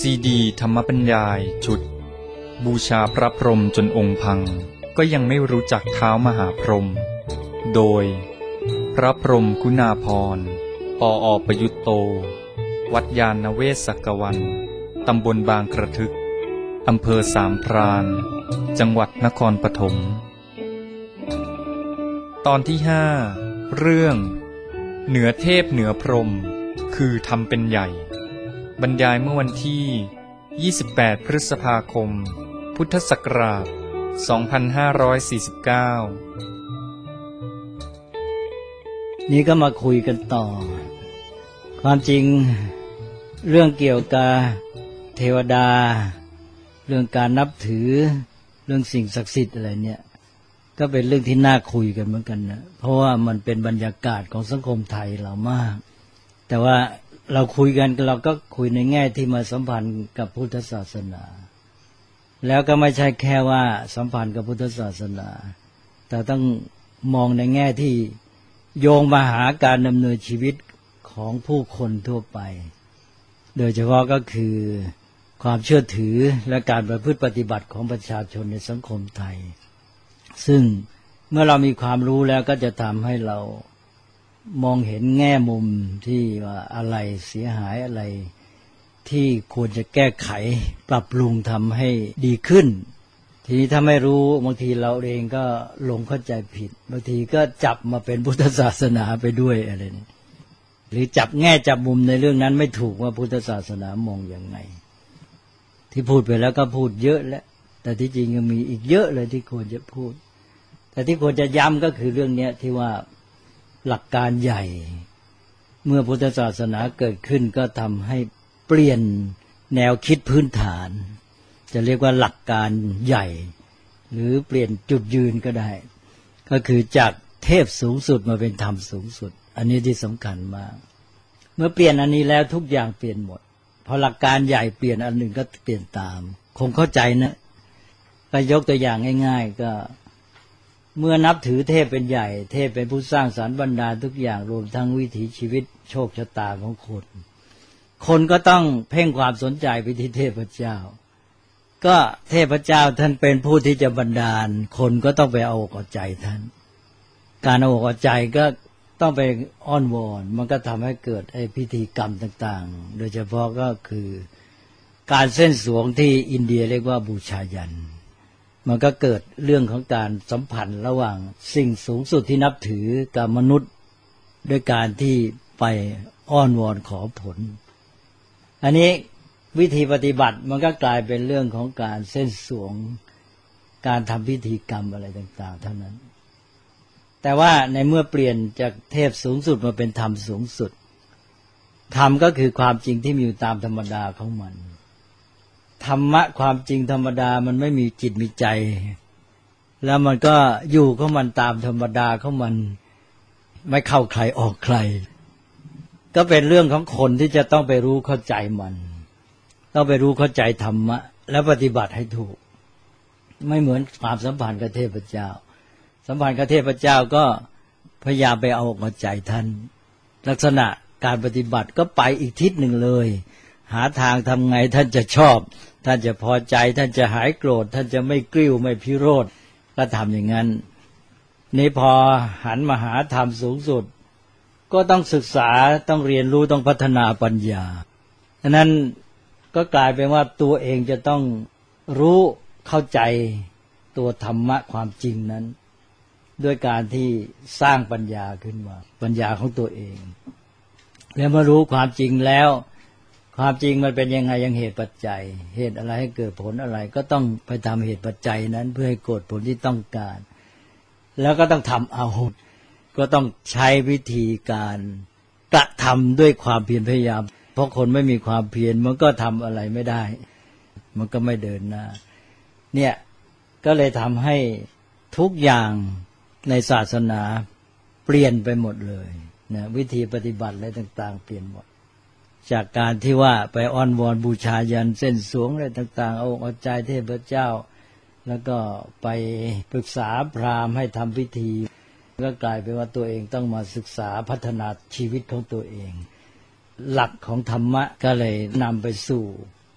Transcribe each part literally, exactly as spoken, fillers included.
ซีดีธรรมบรรยายชุดบูชาพระพรหมจนองค์พังก็ยังไม่รู้จักเท้ามหาพรหมโดยพระพรหมคุณาภรณ์ ปอ.ประยุตโตวัดยานเวศกวันตำบลบางกระทึกอำเภอสามพรานจังหวัดนครปฐมตอนที่ห้าเรื่องเหนือเทพเหนือพรหมคือทำเป็นใหญ่บรรยายเมื่อวันที่ยี่สิบแปดพฤษภาคมพุทธศักราชสองพันห้าร้อยสี่สิบเก้านี้ก็มาคุยกันต่อความจริงเรื่องเกี่ยวกับเทวดาเรื่องการนับถือเรื่องสิ่งศักดิ์สิทธิ์อะไรเนี่ยก็เป็นเรื่องที่น่าคุยกันเหมือนกันนะเพราะว่ามันเป็นบรรยากาศของสังคมไทยเรามากแต่ว่าเราคุยกันเราก็คุยในแง่ที่มาสัมพันธ์กับพุทธศาสนาแล้วก็ไม่ใช่แค่ว่าสัมพันธ์กับพุทธศาสนาแต่ต้องมองในแง่ที่โยงมาหาการดำเนินชีวิตของผู้คนทั่วไปโดยเฉพาะก็คือความเชื่อถือและการประพฤติปฏิบัติของประชาชนในสังคมไทยซึ่งเมื่อเรามีความรู้แล้วก็จะทำให้เรามองเห็นแง่มุมที่ว่าอะไรเสียหายอะไรที่ควรจะแก้ไขปรับปรุงทำให้ดีขึ้นทีนี้ถ้าไม่รู้บางทีเราเองก็หลงเข้าใจผิดบางทีก็จับมาเป็นพุทธศาสนาไปด้วยอะไรนี่หรือจับแง่จับมุมในเรื่องนั้นไม่ถูกว่าพุทธศาสนามองอย่างไงที่พูดไปแล้วก็พูดเยอะแล้วแต่ที่จริงยังมีอีกเยอะเลยที่ควรจะพูดแต่ที่ควรจะย้ำก็คือเรื่องนี้ที่ว่าหลักการใหญ่เมื่อพุทธศาสนาเกิดขึ้นก็ทำให้เปลี่ยนแนวคิดพื้นฐานจะเรียกว่าหลักการใหญ่หรือเปลี่ยนจุดยืนก็ได้ก็คือจากเทพสูงสุดมาเป็นธรรมสูงสุดอันนี้ที่สำคัญมากเมื่อเปลี่ยนอันนี้แล้วทุกอย่างเปลี่ยนหมดพอหลักการใหญ่เปลี่ยนอันหนึ่งก็เปลี่ยนตามคงเข้าใจนะก็ยกตัวอย่างง่ายๆก็เมื่อนับถือเทพเป็นใหญ่เทพเป็นผู้สร้างสรรค์บรรดาทุกอย่างรวมทั้งวิถีชีวิตโชคชะตาของคนคนก็ต้องเพ่งความสนใจไปที่เทพเจ้าก็เทพเจ้าท่านเป็นผู้ที่จะบันดาลคนก็ต้องไปเอาอกเอาใจท่านการเอาอกเอาใจก็ต้องไปอ้อนวอนมันก็ทำให้เกิดไอ้พิธีกรรมต่างๆโดยเฉพาะก็คือการเส้นสวงที่อินเดียเรียกว่าบูชายัญมันก็เกิดเรื่องของการสัมพันธ์ระหว่างสิ่งสูงสุดที่นับถือกับมนุษย์ด้วยการที่ไปอ้อนวอนขอผลอันนี้วิธีปฏิบัติมันก็กลายเป็นเรื่องของการเส้นสวงการทำพิธีกรรมอะไรต่างๆเท่านั้นแต่ว่าในเมื่อเปลี่ยนจากเทพสูงสุดมาเป็นธรรมสูงสุดธรรมก็คือความจริงที่มีอยู่ตามธรรมดาของมันธรรมะความจริงธรรมดามันไม่มีจิตมีใจแล้วมันก็อยู่ของมันตามธรรมดาของมันไม่เข้าใครออกใครก็เป็นเรื่องของคนที่จะต้องไปรู้เข้าใจมันต้องไปรู้เข้าใจธรรมะแล้วปฏิบัติให้ถูกไม่เหมือนความสัมพันธ์กับเทพเจ้าสัมพันธ์กับเทพเจ้าก็พยายามไปเอาอกเอาใจท่านลักษณะการปฏิบัติก็ไปอีกทิศหนึ่งเลยหาทางทำไงท่านจะชอบท่านจะพอใจท่านจะหายโกรธท่านจะไม่กริ้วไม่พิโรธก็ทำอย่างนั้นนี่พอหันมาหาธรรมสูงสุดก็ต้องศึกษาต้องเรียนรู้ต้องพัฒนาปัญญาฉะนั้นก็กลายเป็นว่าตัวเองจะต้องรู้เข้าใจตัวธรรมะความจริงนั้นด้วยการที่สร้างปัญญาขึ้นมาปัญญาของตัวเองแล้วมารู้ความจริงแล้วความจริงมันเป็นยังไงยังเหตุปัจจัยเหตุอะไรให้เกิดผลอะไรก็ต้องไปทำเหตุปัจจัยนั้นเพื่อให้เกิดผลที่ต้องการแล้วก็ต้องทำเอาก็ต้องใช้วิธีการกระทำด้วยความเพียรพยายามเพราะคนไม่มีความเพียรมันก็ทำอะไรไม่ได้มันก็ไม่เดินหน้าเนี่ยก็เลยทำให้ทุกอย่างในศาสนาเปลี่ยนไปหมดเลยนะวิธีปฏิบัติอะไรต่างๆเปลี่ยนหมดจากการที่ว่าไปอ้อนวอนบูชายัญเส้นสวงอะไรต่างๆเอาเอาใจเทพเจ้าแล้วก็ไปปรึกษาพราหมณ์ให้ทำพิธีก็กลายเป็นว่าตัวเองต้องมาศึกษาพัฒนาชีวิตของตัวเองหลักของธรรมะก็เลยนำไปสู่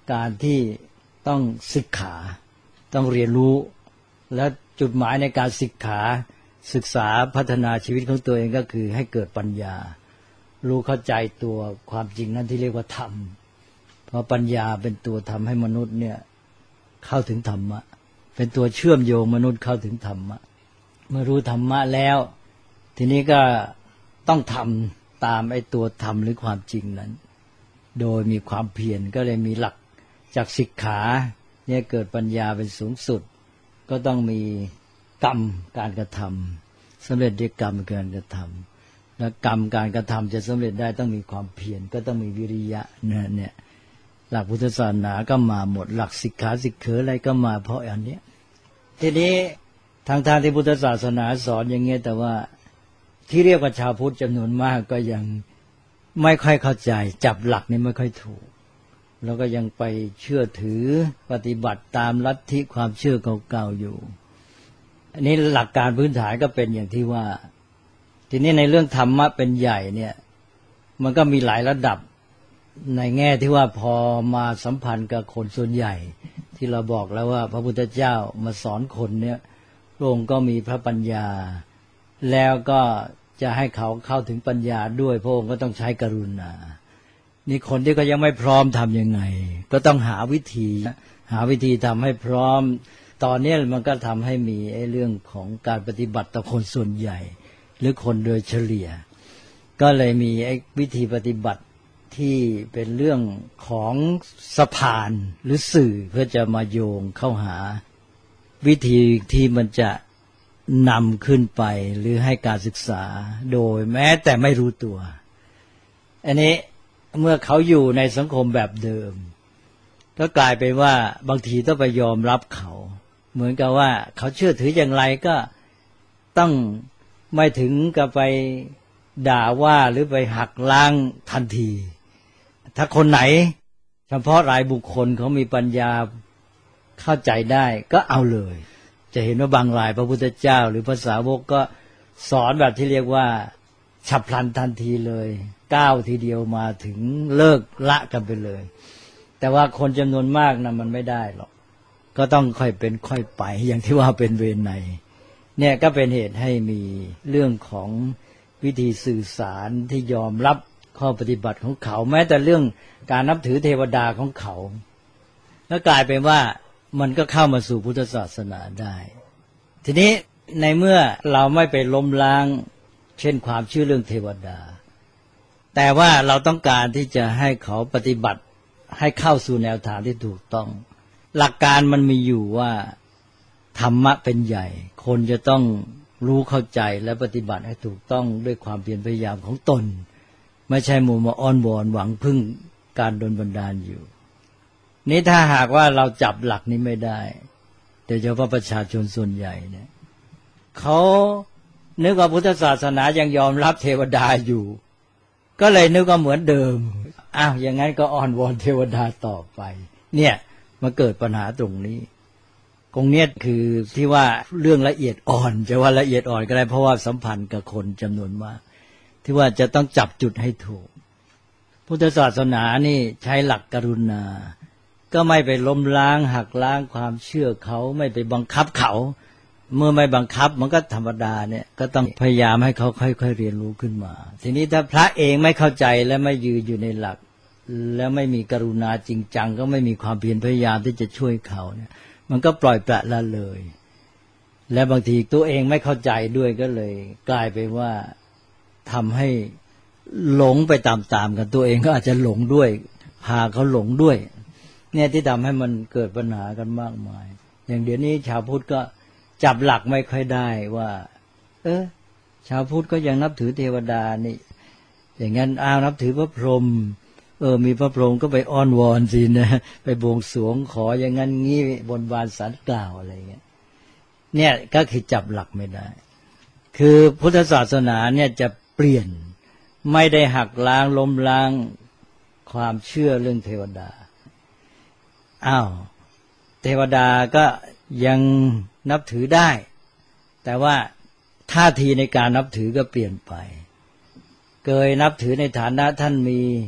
การที่ต้องศึกษาต้องเรียนรู้และจุดหมายในการศึกษาศึกษาพัฒนาชีวิตของตัวเองก็คือให้เกิดปัญญารู้เข้าใจตัวความจริงนั้นที่เรียกว่าธรรมเพราะปัญญาเป็นตัวทำให้มนุษย์เนี่ยเข้าถึงธรรมะเป็นตัวเชื่อมโยงมนุษย์เข้าถึงธรรมะเมื่อรู้ธรรมะแล้วทีนี้ก็ต้องทำตามไอ้ตัวธรรมหรือความจริงนั้นโดยมีความเพียรก็เลยมีหลักจากสิกขาเนี่ยเกิดปัญญาเป็นสูงสุดก็ต้องมีกรรมการกระทำสำเร็จด้วยกรรมการกระทำและกรรมการกระทำจะสำเร็จได้ต้องมีความเพียรก็ต้องมีวิริยะเนี่ยเนี่ยหลักพุทธศาสนาก็มาหมดหลักสิกขาสิกเขอะไรก็มาเพราะอันนี้ทีนี้ทางทางที่พุทธศาสนาสอนอย่างเงี้ยแต่ว่าที่เรียกว่าชาวพุทธจำนวนมากก็ยังไม่ค่อยเข้าใจจับหลักนี้ไม่ค่อยถูกแล้วก็ยังไปเชื่อถือปฏิบัติตามลัทธิความเชื่อเก่าๆอยู่อันนี้หลักการพื้นฐานก็เป็นอย่างที่ว่าทีนี้ในเรื่องธรรมะเป็นใหญ่เนี่ยมันก็มีหลายระดับในแง่ที่ว่าพอมาสัมพันธ์กับคนส่วนใหญ่ที่เราบอกแล้วว่าพระพุทธเจ้ามาสอนคนเนี่ยพระองค์ก็มีพระปัญญาแล้วก็จะให้เขาเข้าถึงปัญญาด้วยพระองค์ก็ต้องใช้กรุณานี่คนที่ก็ยังไม่พร้อมทำยังไงก็ต้องหาวิธีหาวิธีทำให้พร้อมตอนนี้มันก็ทำให้มีไอ้เรื่องของการปฏิบัติต่อคนส่วนใหญ่หรือคนโดยเฉลี่ยก็เลยมีไอ้วิธีปฏิบัติที่เป็นเรื่องของสะพานหรือสื่อเพื่อจะมาโยงเข้าหาวิธีที่มันจะนำขึ้นไปหรือให้การศึกษาโดยแม้แต่ไม่รู้ตัวอันนี้เมื่อเขาอยู่ในสังคมแบบเดิมก็กลายเป็นว่าบางทีต้องไปยอมรับเขาเหมือนกับว่าเขาเชื่อถืออย่างไรก็ต้องไม่ถึงกับไปด่าว่าหรือไปหักล้างทันทีถ้าคนไหนเฉพาะรายบุคคลเขามีปัญญาเข้าใจได้ก็เอาเลยจะเห็นว่าบางรายพระพุทธเจ้าหรือภาษาวกก็สอนแบบที่เรียกว่าฉับพลันทันทีเลยก้าวทีเดียวมาถึงเลิกละกันไปเลยแต่ว่าคนจำนวนมากนะมันไม่ได้หรอกก็ต้องค่อยเป็นค่อยไปอย่างที่ว่าเป็นเวไนยเนี่ยก็เป็นเหตุให้มีเรื่องของวิธีสื่อสารที่ยอมรับข้อปฏิบัติของเขาแม้แต่เรื่องการนับถือเทวดาของเขาแล้วกลายเป็นว่ามันก็เข้ามาสู่พุทธศาสนาได้ทีนี้ในเมื่อเราไม่ไปล้มล้างเช่นความเชื่อเรื่องเทวดาแต่ว่าเราต้องการที่จะให้เขาปฏิบัติให้เข้าสู่แนวทางที่ถูกต้องหลักการมันมีอยู่ว่าธรรมะเป็นใหญ่คนจะต้องรู้เข้าใจและปฏิบัติให้ถูกต้องด้วยความเพียรพยายามของตนไม่ใช่มัวมาอ้อนวอนหวังพึ่งการดลบันดาลอยู่นี่ถ้าหากว่าเราจับหลักนี้ไม่ได้โดยเฉพาะประชาชนส่วนใหญ่เนี่ยเขานึกว่าพุทธศาสนายังยอมรับเทวดาอยู่ก็เลยนึกว่าเหมือนเดิมอ้าวอย่างนั้นก็อ้อนวอนเทวดาต่อไปเนี่ยมาเกิดปัญหาตรงนี้ตรงนี้คือที่ว่าเรื่องละเอียดอ่อนจะว่าละเอียดอ่อนก็ได้เพราะว่าสัมพันธ์กับคนจำนวนมากที่ว่าจะต้องจับจุดให้ถูกพุทธศาสนานี่ใช้หลักกรุณาก็ไม่ไปล้มล้างหักล้างความเชื่อเขาไม่ไปบังคับเขาเมื่อไม่บังคับมันก็ธรรมดาเนี่ยก็ต้องพยายามให้เขาค่อยๆเรียนรู้ขึ้นมาทีนี้ถ้าพระเองไม่เข้าใจและไม่ยืนอยู่ในหลักแล้วไม่มีกรุณาจริงจังก็ไม่มีความเพียรพยายามที่จะช่วยเขาเนี่ยมันก็ปล่อยปละละเลยและบางทีตัวเองไม่เข้าใจด้วยก็เลยกลายเป็นว่าทำให้หลงไปตามๆกันตัวเองก็อาจจะหลงด้วยพาเขาหลงด้วยเนี่ยที่ทำให้มันเกิดปัญหากันมากมายอย่างเดี๋ยวนี้ชาวพุทธก็จับหลักไม่ค่อยได้ว่าเออชาวพุทธก็ยังนับถือเทวดานี่อย่างนั้นอ้าวนับถือพระพรหมเออมีพระพรหมก็ไปอ้อนวอนสินะไปบวงสรวงขออย่างนั้นงี้บนบานศาลกล่าวอะไรเงี้ยเนี่ยก็คือจับหลักไม่ได้คือพุทธศาสนาเนี่ยจะเปลี่ยนไม่ได้หักล้างล้มล้างความเชื่อเรื่องเทวดาอ้าวเทวดาก็ยังนับถือได้แต่ว่าท่าทีในการนับถือก็เปลี่ยนไปเคยนับถือในฐานะท่านมี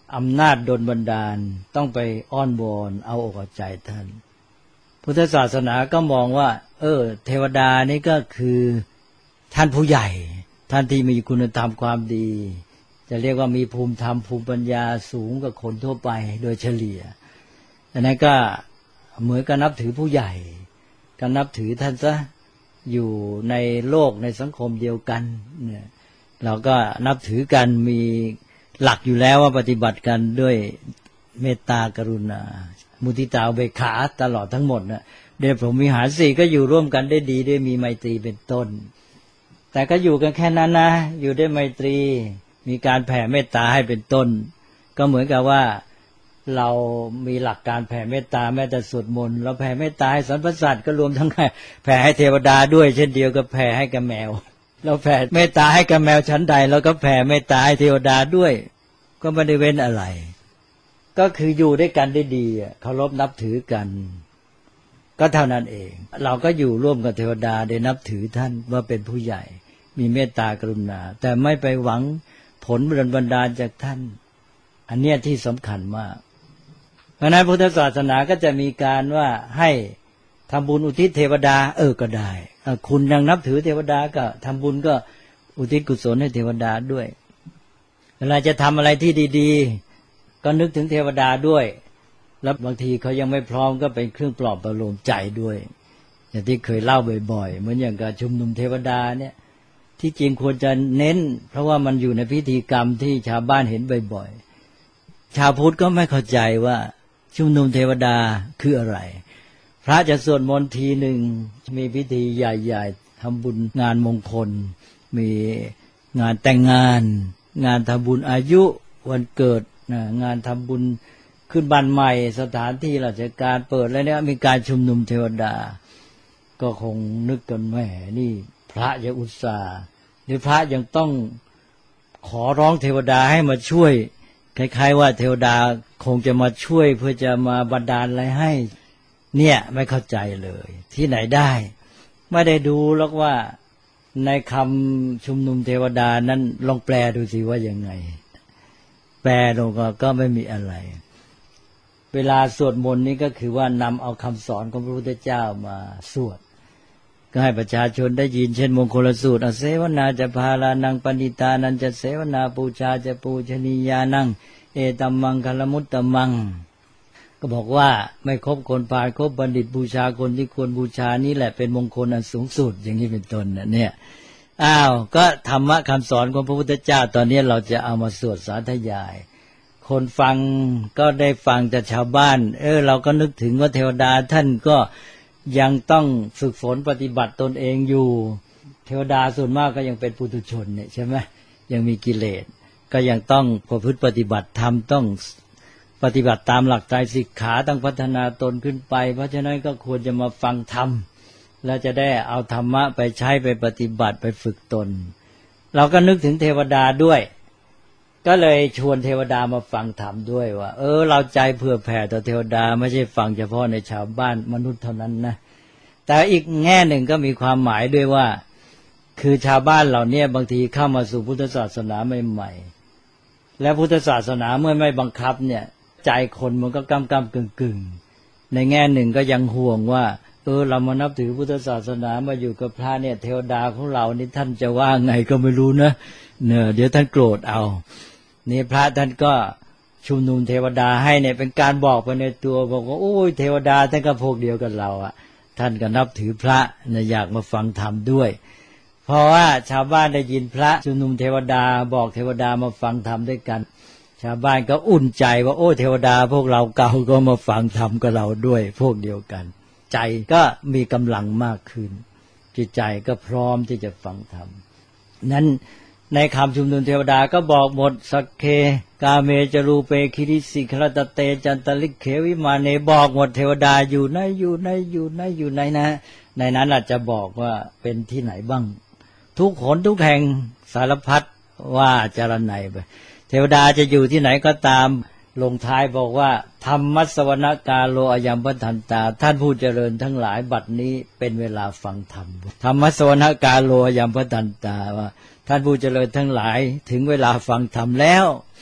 อำนาจดลบันดาลต้องไปอ้อนวอนเอาอกเอาใจท่านพุทธศาสนาก็มองว่าเออเทวดานี่ก็คือท่านผู้ใหญ่ท่านที่มีคุณธรรมความดีจะเรียกว่ามีภูมิธรรมภูมิปัญญาสูงกว่าคนทั่วไปโดยเฉลี่ยอันนั้นก็เหมือนกับนับถือผู้ใหญ่ก็นับถือท่านซะอยู่ในโลกในสังคมเดียวกันเนี่ยเราก็นับถือกันมีหลักอยู่แล้วว่าปฏิบัติกันด้วยเมตตากรุณามุทิตาอุเบกขาตลอดทั้งหมดนะเดชพรหมวิหารสี่ก็อยู่ร่วมกันได้ดีด้วยมีไมตรีเป็นต้นแต่ก็อยู่กันแค่นั้นนะอยู่ด้วยไมตรีมีการแผ่เมตตาให้เป็นต้นก็เหมือนกับว่าเรามีหลักการแผ่เมตตาแม้แต่สวดมนต์เราแผ่เมตตาให้สรรพสัตว์ก็รวมทั้งแผ่ให้เทวดาด้วยเช่นเดียวกับแผ่ให้กับแมวเราแผ่เมตตาให้กับแมวชั้นใดเราก็แผ่เมตตาให้เทวดาด้วยก็ไม่ได้เว้นอะไรก็คืออยู่ด้วยกันได้ดีเคารพนับถือกันก็เท่านั้นเองเราก็อยู่ร่วมกับเทวดาได้นับถือท่านว่าเป็นผู้ใหญ่มีเมตตากรุณาแต่ไม่ไปหวังผลบันดาลจากท่านอันเนี้ยที่สำคัญมากเพราะนั้นพุทธศาสนาก็จะมีการว่าให้ทำบุญอุทิศเทวดาเออก็ได้คุณยังนับถือเทวดาก็ทำบุญก็อุทิศกุศลให้เทวดาด้วยเวลาจะทำอะไรที่ดีๆก็นึกถึงเทวดาด้วยแล้วบางทีเขายังไม่พร้อมก็เป็นเครื่องปลอบประโลมใจด้วยอย่างที่เคยเล่าบ่อยๆเหมือนอย่างกับชุมนุมเทวดาเนี่ยที่จริงควรจะเน้นเพราะว่ามันอยู่ในพิธีกรรมที่ชาวบ้านเห็นบ่อยๆชาวพุทธก็ไม่เข้าใจว่าชุมนุมเทวดาคืออะไรพระจะสวดมนต์ทีหนึ่งมีพิธีใหญ่ๆทำบุญงานมงคลมีงานแต่งงานงานทำบุญอายุวันเกิดงานทำบุญขึ้นบ้านใหม่สถานที่ราชการเปิดแล้วเนี่ยมีการชุมนุมเทวดาก็คงนึกกันแหมนี่พระยังอุตส่าห์หรือพระยังต้องขอร้องเทวดาให้มาช่วยคล้ายๆว่าเทวดาคงจะมาช่วยเพื่อจะมาบันดาลอะไรให้เนี่ยไม่เข้าใจเลยที่ไหนได้ไม่ได้ดูหรอกว่าในคำชุมนุมเทวดานั้นลองแปลดูสิว่ายังไงแปลลงก็ไม่มีอะไรเวลาสวดมนต์นี้ก็คือว่านำเอาคำสอนของพระพุทธเจ้ามาสวดก็ให้ประชาชนได้ยินเช่นมงคลสูตรอเสวนาจะพาลานังปณิตานันจะเสวนาปูชาจะปูชนียานังเอตัมมังคลมุตตมังก็บอกว่าไม่คบคนพาลคบบัณฑิตบูชาคนที่ควรบูชานี่แหละเป็นมงคลอันสูงสุดอย่างนี้เป็นต้นเนี่ยอ้าวก็ธรรมะคำสอนของพระพุทธเจ้าตอนนี้เราจะเอามาสวดสาธยายคนฟังก็ได้ฟังจากชาวบ้านเออเราก็นึกถึงว่าเทวดาท่านก็ยังต้องฝึกฝนปฏิบัติตนเองอยู่เทวดาส่วนมากก็ยังเป็นปุถุชนเนี่ยใช่ไหมยังมีกิเลสก็ยังต้องประพฤติปฏิบัติธรรมต้องปฏิบัติตามหลักใจสิกขาต้องพัฒนาตนขึ้นไปเพราะฉะนั้นก็ควรจะมาฟังธรรมแล้วจะได้เอาธรรมะไปใช้ไปปฏิบัติไปฝึกตนเราก็นึกถึงเทวดาด้วยก็เลยชวนเทวดามาฟังธรรมด้วยว่าเออเราใจเผื่อแผ่ต่อเทวดาไม่ใช่ฟังเฉพาะในชาวบ้านมนุษย์เท่านั้นนะแต่อีกแง่หนึ่งก็มีความหมายด้วยว่าคือชาวบ้านเหล่านี้บางทีเข้ามาสู่พุทธศาสนาใหม่ๆและพุทธศาสนาเมื่อไม่บังคับเนี่ยใจคนมันก็ก้ำก้ำกึ่งกึ่งในแง่หนึ่งก็ยังห่วงว่าเออเรามานับถือพุทธศาสนามาอยู่กับพระเนี่ยเทวดาของเรานี่ท่านจะว่าไงก็ไม่รู้นะเนี่ยเดี๋ยวท่านโกรธเอานี่พระท่านก็ชุมนุมเทวดาให้เนี่ยเป็นการบอกไปในตัวบอกว่าโอ้ยเทวดาท่านก็พวกเดียวกันเราอ่ะท่านก็นับถือพระเนี่ยอยากมาฟังธรรมด้วยเพราะว่าชาวบ้านได้ยินพระชุมนุมเทวดาบอกเทวดามาฟังธรรมด้วยกันชาวบ้านก็อุ่นใจว่าโอ้เทวดาพวกเราเก่าก็มาฟังธรรมกับเราด้วยพวกเดียวกันใจก็มีกำลังมากขึ้นจิตใจก็พร้อมที่จะฟังธรรมนั้นในคำชุมนุมเทวดาก็บอกหมดสักเคกาเมจรูเปคิริสิครตเตจันตลิกเขวิมาเนบอกหมดเทวดาอยู่ไหนอยู่ไหนอยู่ไหนอยู่ไหนนะในนั้นอาจจะบอกว่าเป็นที่ไหนบ้างทุกหนทุกแห่งสารพัดว่าจารณัยไปเทวดาจะอยู่ที่ไหนก็ตามลงท้ายบอกว่าธรรมัสสวนกาโลอยัมปทันตาท่านผู้เจริญทั้งหลายบัดนี้เป็นเวลาฟังธรรมธรรมัสสวนกาโลอยัมปทันตาว่าท่านผู้เจริญทั้งหลายถึงเวลาฟังธรรมแล้ว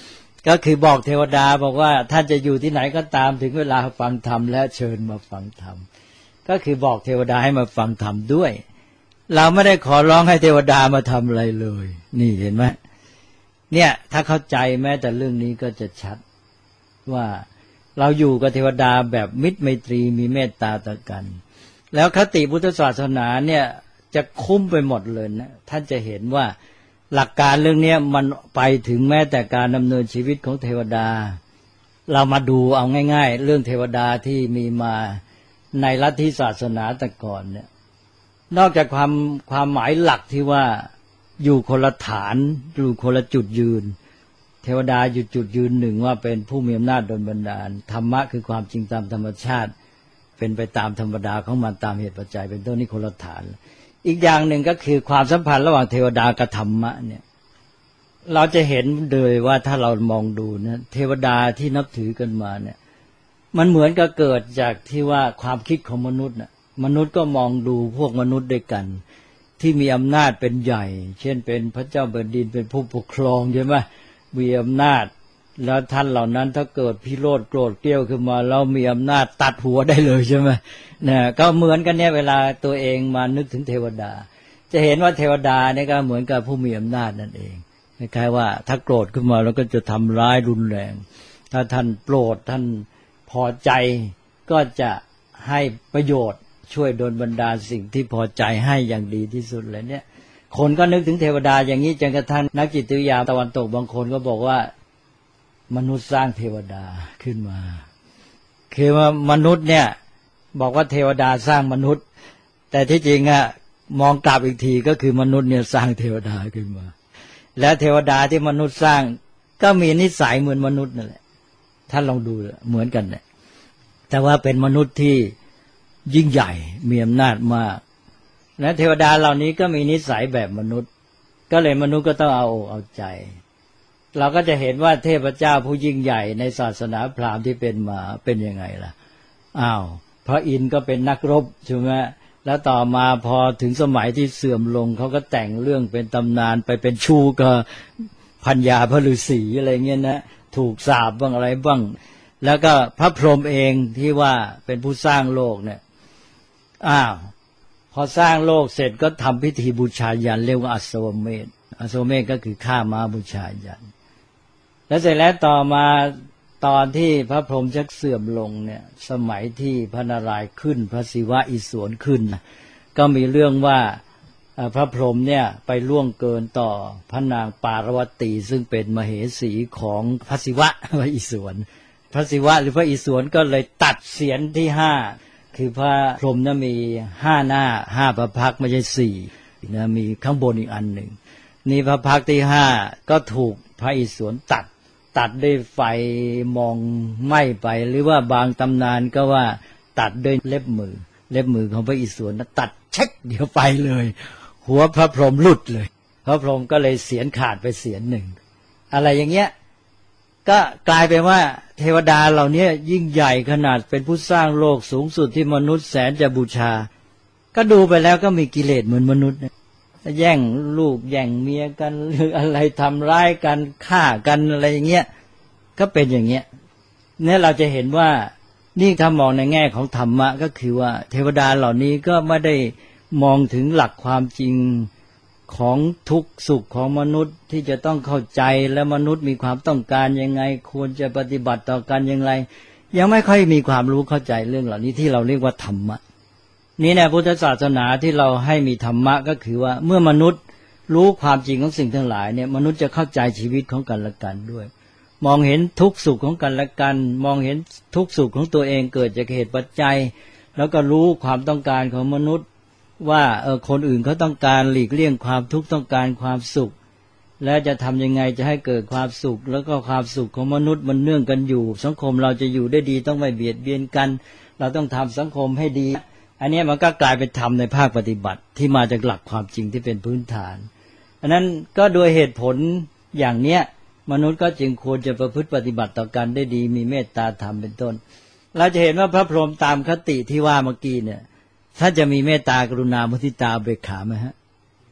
ก็คือบอกเทวดาบอกว่าท่านจะอยู่ที่ไหนก็ตามถึงเวลาฟังธรรมและเชิญมาฟังธรรมก็คือบอกเทวดาให้มาฟังธรรมด้วยเราไม่ได้ขอร้องให้เทวดามาทำอะไรเลยนี่เห็นไหมเนี่ยถ้าเข้าใจแม้แต่เรื่องนี้ก็จะชัดว่าเราอยู่กับเทวดาแบบมิตรไมตรีมีเมตตาต่อกันแล้วคติพุทธศาสนาเนี่ยจะคุ้มไปหมดเลยนะท่านจะเห็นว่าหลักการเรื่องนี้มันไปถึงแม้แต่การดำเนินชีวิตของเทวดาเรามาดูเอาง่ายๆเรื่องเทวดาที่มีมาในลัทธิศาสนาแต่ก่อนเนี่ยนอกจากความความหมายหลักที่ว่าอยู่คนละฐานอยู่คนละจุดยืนเทวดาอยู่จุดยืนหนึ่งว่าเป็นผู้มีอำนาจดลบันดาลธรรมะคือความจริงตามธรรมชาติเป็นไปตามธรรมดาของมันตามเหตุปัจจัยเป็นต้นนี่คนละฐานอีกอย่างหนึ่งก็คือความสัมพันธ์ระหว่างเทวดากับธรรมะเนี่ยเราจะเห็นเลยว่าถ้าเรามองดูนะเทวดาที่นับถือกันมาเนี่ยมันเหมือนกับเกิดจากที่ว่าความคิดของมนุษย์น่ะมนุษย์ก็มองดูพวกมนุษย์ด้วยกันที่มีอำนาจเป็นใหญ่เช่นเป็นพระเจ้าแผ่นดินเป็นผู้ปกครองใช่ไหมมีอำนาจแล้วท่านเหล่านั้นถ้าเกิดพิโรธโกรธเกรี้ยวขึ้นมาเรามีอำนาจตัดหัวได้เลยใช่ไหมเนี่ยก็เหมือนกันเนี่ยเวลาตัวเองมานึกถึงเทวดาจะเห็นว่าเทวดาเนี่ยก็เหมือนกับผู้มีอำนาจนั่นเองคล้ายๆว่าถ้าโกรธขึ้นมาแล้วก็จะทำร้ายรุนแรงถ้าท่านโปรดท่านพอใจก็จะให้ประโยชน์ช่วยดลบันดาลสิ่งที่พอใจให้อย่างดีที่สุดเลยเนี่ยคนก็นึกถึงเทวดาอย่างนี้จนกระทั่งนักจิตวิทยาตะวันตกบางคนก็บอกว่ามนุษย์สร้างเทวดาขึ้นมาคือว่ามนุษย์เนี่ยบอกว่าเทวดาสร้างมนุษย์แต่ที่จริงอะมองกลับอีกทีก็คือมนุษย์เนี่ยสร้างเทวดาขึ้นมาและเทวดาที่มนุษย์สร้างก็มีนิสัยเหมือนมนุษย์นั่นแหละท่านลองดูเหมือนกันเนี่ยแต่ว่าเป็นมนุษย์ที่ยิ่งใหญ่มีอำนาจมากและเทวดาเหล่านี้ก็มีนิสัยแบบมนุษย์ก็เลยมนุษย์ก็ต้องเอาเอาใจเราก็จะเห็นว่าเทพเจ้าผู้ยิ่งใหญ่ในศาสนาพราหมณ์ที่เป็นมาเป็นยังไงล่ะอ้าวพระอินทร์ก็เป็นนักรบใช่ไหมแล้วต่อมาพอถึงสมัยที่เสื่อมลงเขาก็แต่งเรื่องเป็นตำนานไปเป็นชู้กับพัญญาพระฤาษีอะไรเงี้ยนะถูกสาปบ้างอะไรบ้างแล้วก็พระพรหมเองที่ว่าเป็นผู้สร้างโลกเนี่ยอ้าวพอสร้างโลกเสร็จก็ทำพิธีบูชายันเรียกว่าอัศวเมธอัศวเมธก็คือฆ่าม้าบูชายันแล้วเสร็จแล้วต่อมาตอนที่พระพรหมชักเสื่อมลงเนี่ยสมัยที่พระนารายณ์ขึ้นพระศิวะอิศวรขึ้นก็มีเรื่องว่าพระพรหมเนี่ยไปล่วงเกินต่อพระนางปารวตีซึ่งเป็นมเหสีของพระศิวะพระอิศวรพระศิวะหรือพระอิศวรก็เลยตัดเศียรที่ห้าคือพระพรหมนั้นมีห้าหน้าห้าพระพักตร์ไม่ใช่สี่นะมีข้างบนอีกอันหนึ่งนี่พระพักตร์ที่ห้าก็ถูกพระอิศวรตัดตัดด้วยไฟมองไหม้ไปหรือว่าบางตำนานก็ว่าตัดด้วยเล็บมือเล็บมือของพระอิศวรนะตัดเช็คเดี๋ยวไปเลยหัวพระพรหมหลุดเลยพระพรหมก็เลยเสียนขาดไปเสียนหนึ่งอะไรอย่างเงี้ยก็กลายเป็นว่าเทวดาเหล่านี้ยิ่งใหญ่ขนาดเป็นผู้สร้างโลกสูงสุดที่มนุษย์แสนจะบูชาก็ดูไปแล้วก็มีกิเลสเหมือนมนุษย์แย่งลูกแย่งเมียกันหรืออะไรทำร้ายกันฆ่ากันอะไรอย่างเงี้ยก็เป็นอย่างเงี้ยเนี่ยเราจะเห็นว่านี่ถ้ามองในแง่ของธรรมะก็คือว่าเทวดาเหล่านี้ก็ไม่ได้มองถึงหลักความจริงของทุกข์สุขของมนุษย์ที่จะต้องเข้าใจและมนุษย์มีความต้องการยังไงควรจะปฏิบัติต่อกันอย่างไรยังไม่ค่อยมีความรู้เข้าใจเรื่องเหล่านี้ที่เราเรียกว่าธรรมะนี่ในพุทธศาสนาที่เราให้มีธรรมะก็คือว่าเมื่อมนุษย์รู้ความจริงของสิ่งทั้งหลายเนี่ยมนุษย์จะเข้าใจชีวิตของกันและกันด้วยมองเห็นทุกข์สุขของกันและกันมองเห็นทุกข์สุขของตัวเองเกิดจากเหตุปัจจัยแล้วก็รู้ความต้องการของมนุษย์ว่าเออคนอื่นเขาต้องการหลีกเลี่ยงความทุกข์ต้องการความสุขและจะทำยังไงจะให้เกิดความสุขแล้วก็ความสุขของมนุษย์มันเนื่องกันอยู่สังคมเราจะอยู่ได้ดีต้องไม่เบียดเบียนกันเราต้องทำสังคมให้ดีอันนี้มันก็กลายเป็นธรรมในภาคปฏิบัติที่มาจากหลักความจริงที่เป็นพื้นฐานอันนั้นก็โดยเหตุผลอย่างเนี้ยมนุษย์ก็จึงควรจะประพฤติปฏิบัติต่อกันได้ดีมีเมตตาธรรมเป็นต้นเราจะเห็นว่าพระพรหมตามคติที่ว่าเมื่อกี้เนี่ยถ้าจะมีเมตตากรุณามุทิตาอุเบกขาไหมฮะ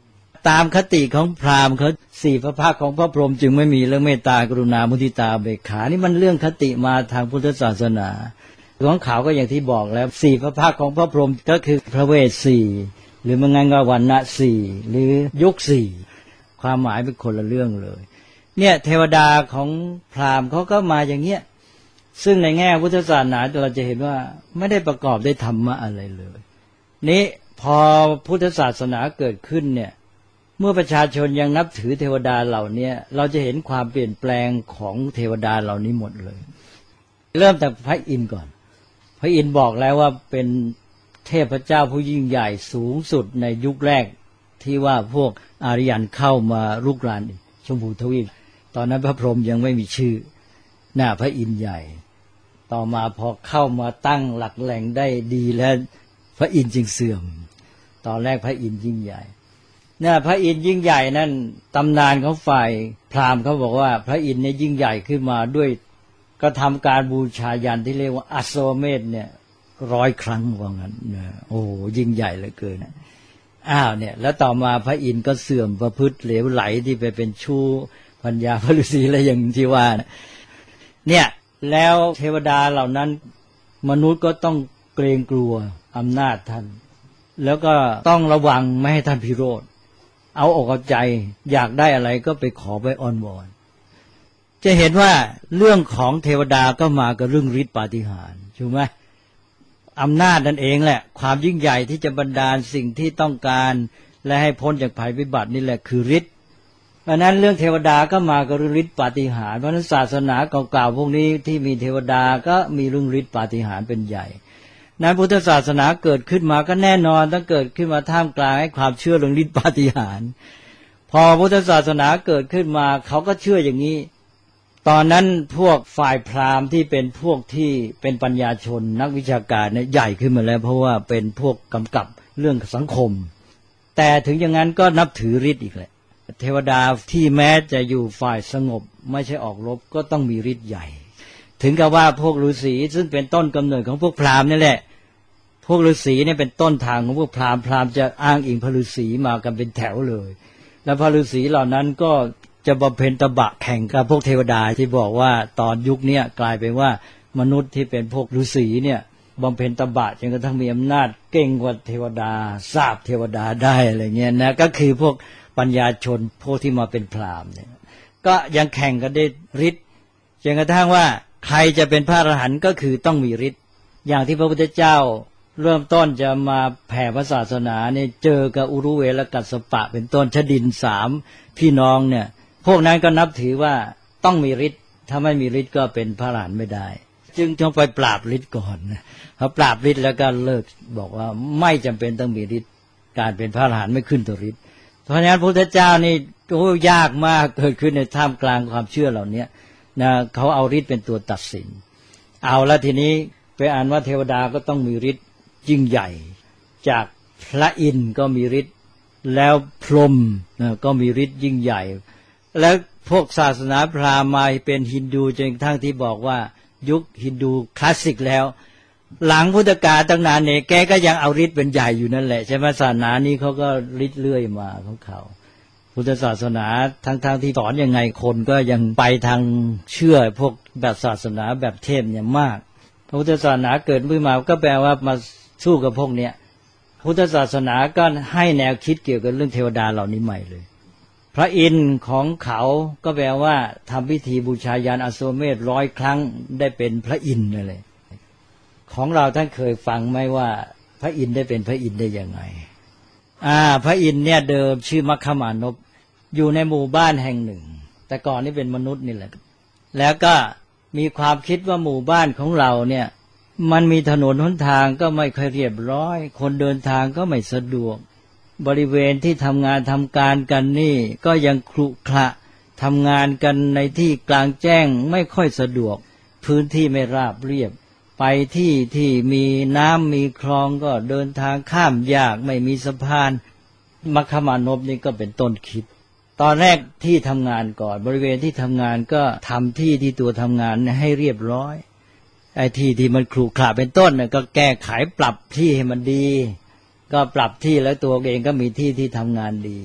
ตามคติของพราหมณ์เขาสี่พระภาคของพระพรหมจึงไม่มีเรื่องเมตตากรุณามุทิตาเบกขานี่มันเรื่องคติมาทางพุทธศาสนาของเขาก็อย่างที่บอกแล้วสี่พระภาคของพระพรหมก็คือพระเวสสี่หรือมันงั้นก็วรรณะสี่หรือยุคสี่ความหมายเป็นคนละเรื่องเลยเนี่ยเทวดาของพราหมณ์เขาก็มาอย่างเงี้ยซึ่งในแง่พุทธศาสนาเราจะเห็นว่าไม่ได้ประกอบด้วยธรรมะอะไรเลยนี้พอพุทธศาสนาเกิดขึ้นเนี่ยเมื่อประชาชนยังนับถือเทวดาเหล่านี้เราจะเห็นความเปลี่ยนแปลงของเทวดาเหล่านี้หมดเลยเริ่มจากพระอินทร์ก่อนพระอินทร์บอกแล้วว่าเป็นเทพเจ้าผู้ยิ่งใหญ่สูงสุดในยุคแรกที่ว่าพวกอารยันเข้ามารุกรานชมพูทวีปตอนนั้นพระพรหมยังไม่มีชื่อหน้าพระอินทร์ใหญ่ต่อมาพอเข้ามาตั้งหลักแหล่งได้ดีแล้วพระอินทร์จึงเสื่อมตอนแรกพระอินทร์ยิ่งใหญ่เนี่ยพระอินทร์ยิ่งใหญ่นั่นตำนานของฝ่ายพราหมณ์เขาบอกว่าพระอินทร์เนี่ยยิ่งใหญ่ขึ้นมาด้วยกระทำการบูชายันที่เรียกว่าอโศเมธเนี่ยร้อยครั้งว่างั้นนะโอ้ยิ่งใหญ่เหลือเกินอ้าวเนี่ยแล้วต่อมาพระอินทร์ก็เสื่อมประพฤติเหลวไหลที่ไปเป็นชู้พัญญาพระฤาษีอะไรอย่างที่ว่าเนี่ยแล้วเทวดาเหล่านั้นมนุษย์ก็ต้องเกรงกลัวอำนาจท่านแล้วก็ต้องระวังไม่ให้ท่านพิโรธเอาอกเอาใจอยากได้อะไรก็ไปขอไปอ้อนวอนจะเห็นว่าเรื่องของเทวดาก็มากับเรื่องฤทธิปาฏิหาริย์ถูกไหมอำนาจนั่นเองแหละความยิ่งใหญ่ที่จะบันดาลสิ่งที่ต้องการและให้พ้นจากภัยพิบัตินี่แหละคือฤทธิ์เพราะนั้นเรื่องเทวดาก็มากับเรื่องฤทธิปาฏิหาริย์เพราะนั้นศาสนาเก่าๆพวกนี้ที่มีเทวดาก็มีเรื่องฤทธิปาฏิหาริย์เป็นใหญ่นั้นพุทธศาสนาเกิดขึ้นมาก็แน่นอนต้องเกิดขึ้นมาท่ามกลางให้ความเชื่อเรื่องฤทธิปาฏิหาริย์พอพุทธศาสนาเกิดขึ้นมาเขาก็เชื่ออย่างนี้ตอนนั้นพวกฝ่ายพราหมณ์ที่เป็นพวกที่เป็นปัญญาชนนักวิชาการเนี่ยใหญ่ขึ้นมาแล้วเพราะว่าเป็นพวกกำกับเรื่องสังคมแต่ถึงอย่างนั้นก็นับถือฤทธิ์อีกแหละเทวดาที่แม้จะอยู่ฝ่ายสงบไม่ใช่ออกรบก็ต้องมีฤทธิ์ใหญ่ถึงกับว่าพวกฤาษีซึ่งเป็นต้นกำเนิดของพวกพราหมณ์นี่แหละพวกฤาษีเนี่ยเป็นต้นทางของพวกพราหมณ์พราหมณ์จะอ้างอิงพระฤาษีมากันเป็นแถวเลยแล้วพระฤาษีเหล่านั้นก็จะบำเพ็ญตบะแข่งกับพวกเทวดาที่บอกว่าตอนยุคนี้กลายเป็นว่ามนุษย์ที่เป็นพวกฤาษีเนี่ยบำเพ็ญตบะจนกระทั่งมีอำนาจเก่งกว่าเทวดาทราบเทวดาได้อะไรเงี้ยนะก็คือพวกปัญญาชนพวกที่มาเป็นพราหมณ์เนี่ยก็ยังแข่งกันได้ฤทธิ์จนกระทั่งว่าใครจะเป็นพระอรหันต์ก็คือต้องมีฤทธิ์อย่างที่พระพุทธเจ้าเริ่มต้นจะมาแผ่พระศาสนาเนี่ยเจอกับอุรุเวลกัสสปะเป็นต้นชดินสามพี่น้องเนี่ยพวกนั้นก็นับถือว่าต้องมีฤทธิ์ถ้าไม่มีฤทธิ์ก็เป็นพระอรหันต์ไม่ได้จึงต้องไปปราบฤทธิ์ก่อนนะพอปราบฤทธิ์แล้วก็เลิกบอกว่าไม่จำเป็นต้องมีฤทธิ์การเป็นพระอรหันต์ไม่ขึ้นต่อฤทธิ์เพราะฉะนั้นพระพุทธเจ้านี่โอ้ยากมากเกิดขึ้นในท่ามกลางความเชื่อเหล่านี้นะเขาเอาฤทธิ์เป็นตัวตัดสินเอาละทีนี้ไปอ่านว่าเทวดาก็ต้องมีฤทธิ์ยิ่งใหญ่จากพระอินทร์ก็มีฤทธิ์แล้วพรหมก็มีฤทธิ์ยิ่งใหญ่แล้วพวกศาสนาพราหมณ์มาเป็นฮินดูจนกระทั่งที่บอกว่ายุคฮินดูคลาสสิกแล้วหลังพุทธกาลตั้งนานเนี่ยแกก็ยังเอาฤทธิ์เป็นใหญ่อยู่นั่นแหละใช่ไหมศาสนานี้เขาก็ฤทธิ์เลื่อยมาของเขาพุทธศาสนาทั้งๆ ท, ที่สอนยังไงคนก็ยังไปทางเชื่อพวกแบบศาสนาแบบเทพเนี่ยมากพุทธศาสนาเกิดขึ้นมาก็แปลว่ามาสู้กับพวกเนี้ยพุทธศาสนาก็ให้แนวคิดเกี่ยวกับเรื่องเทวดาเหล่านี้ใหม่เลยพระอินทร์ของเขาก็แปลว่าทำพิธีบูชายันอโศเมธร้อยครั้งได้เป็นพระอินทร์เลยของเราท่านเคยฟังไหมว่าพระอินทร์ได้เป็นพระอินทร์ได้ยังไงอ่าพระอินทร์เนี่ยเดิมชื่อมัคคมานพอยู่ในหมู่บ้านแห่งหนึ่งแต่ก่อนนี่เป็นมนุษย์นี่แหละแล้วก็มีความคิดว่าหมู่บ้านของเราเนี่ยมันมีถนนหนทางก็ไม่ค่อยเรียบร้อยคนเดินทางก็ไม่สะดวกบริเวณที่ทำงานทำการกันนี่ก็ยังครุขระทำงานกันในที่กลางแจ้งไม่ค่อยสะดวกพื้นที่ไม่ราบเรียบไปที่ที่มีน้ำมีคลองก็เดินทางข้ามยากไม่มีสะพานมัคคมานพนี่ก็เป็นต้นคิดตอนแรกที่ทำงานก่อนบริเวณที่ทำงานก็ทำที่ที่ตัวทำงานให้เรียบร้อยไอ้ที่ที่มันครุขระเป็นต้นเนี่ยก็แก้ไขปรับที่ให้มันดีก็ปรับที่แล้วตัวเองก็มีที่ที่ทำงานดี